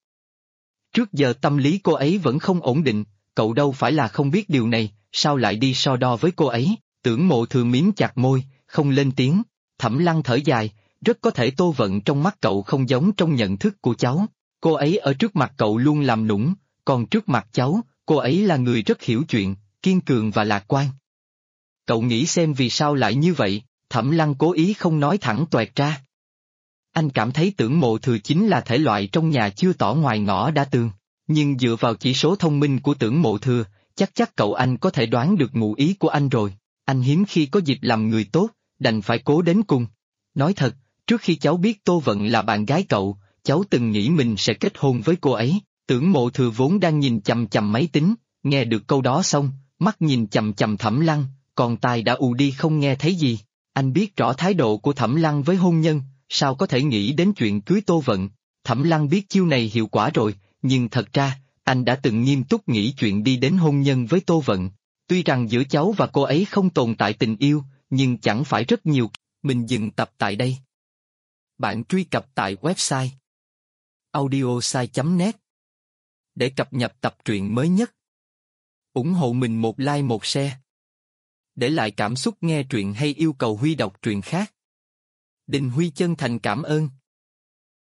Trước giờ tâm lý cô ấy vẫn không ổn định, cậu đâu phải là không biết điều này, sao lại đi so đo với cô ấy? Tưởng Mộ Thừa mím chặt môi, không lên tiếng. Thẩm Lăng thở dài, rất có thể Tô Vận trong mắt cậu không giống trong nhận thức của cháu. Cô ấy ở trước mặt cậu luôn làm nũng, còn trước mặt cháu, cô ấy là người rất hiểu chuyện, kiên cường và lạc quan. Cậu nghĩ xem vì sao lại như vậy, Thẩm Lăng cố ý không nói thẳng toẹt ra. Anh cảm thấy Tưởng Mộ Thừa chính là thể loại trong nhà chưa tỏ ngoài ngõ đã tường, nhưng dựa vào chỉ số thông minh của Tưởng Mộ Thừa, chắc cậu anh có thể đoán được ngụ ý của anh rồi. Anh hiếm khi có dịp làm người tốt, đành phải cố đến cùng. Nói thật, trước khi cháu biết Tô Vận là bạn gái cậu, cháu từng nghĩ mình sẽ kết hôn với cô ấy. Tưởng Mộ Thừa vốn đang nhìn chằm chằm máy tính, nghe được câu đó xong, mắt nhìn chằm chằm Thẩm Lăng, còn tai đã ù đi không nghe thấy gì. Anh biết rõ thái độ của Thẩm Lăng với hôn nhân, sao có thể nghĩ đến chuyện cưới Tô Vận. Thẩm Lăng biết chiêu này hiệu quả rồi, nhưng thật ra, anh đã từng nghiêm túc nghĩ chuyện đi đến hôn nhân với Tô Vận. Tuy rằng giữa cháu và cô ấy không tồn tại tình yêu, nhưng chẳng phải rất nhiều. Mình dừng tập tại đây. Bạn truy cập tại website audiosai.net để cập nhật tập truyện mới nhất. Ủng hộ mình một like một share. Để lại cảm xúc nghe truyện hay yêu cầu Huy đọc truyện khác. Đình Huy chân thành cảm ơn.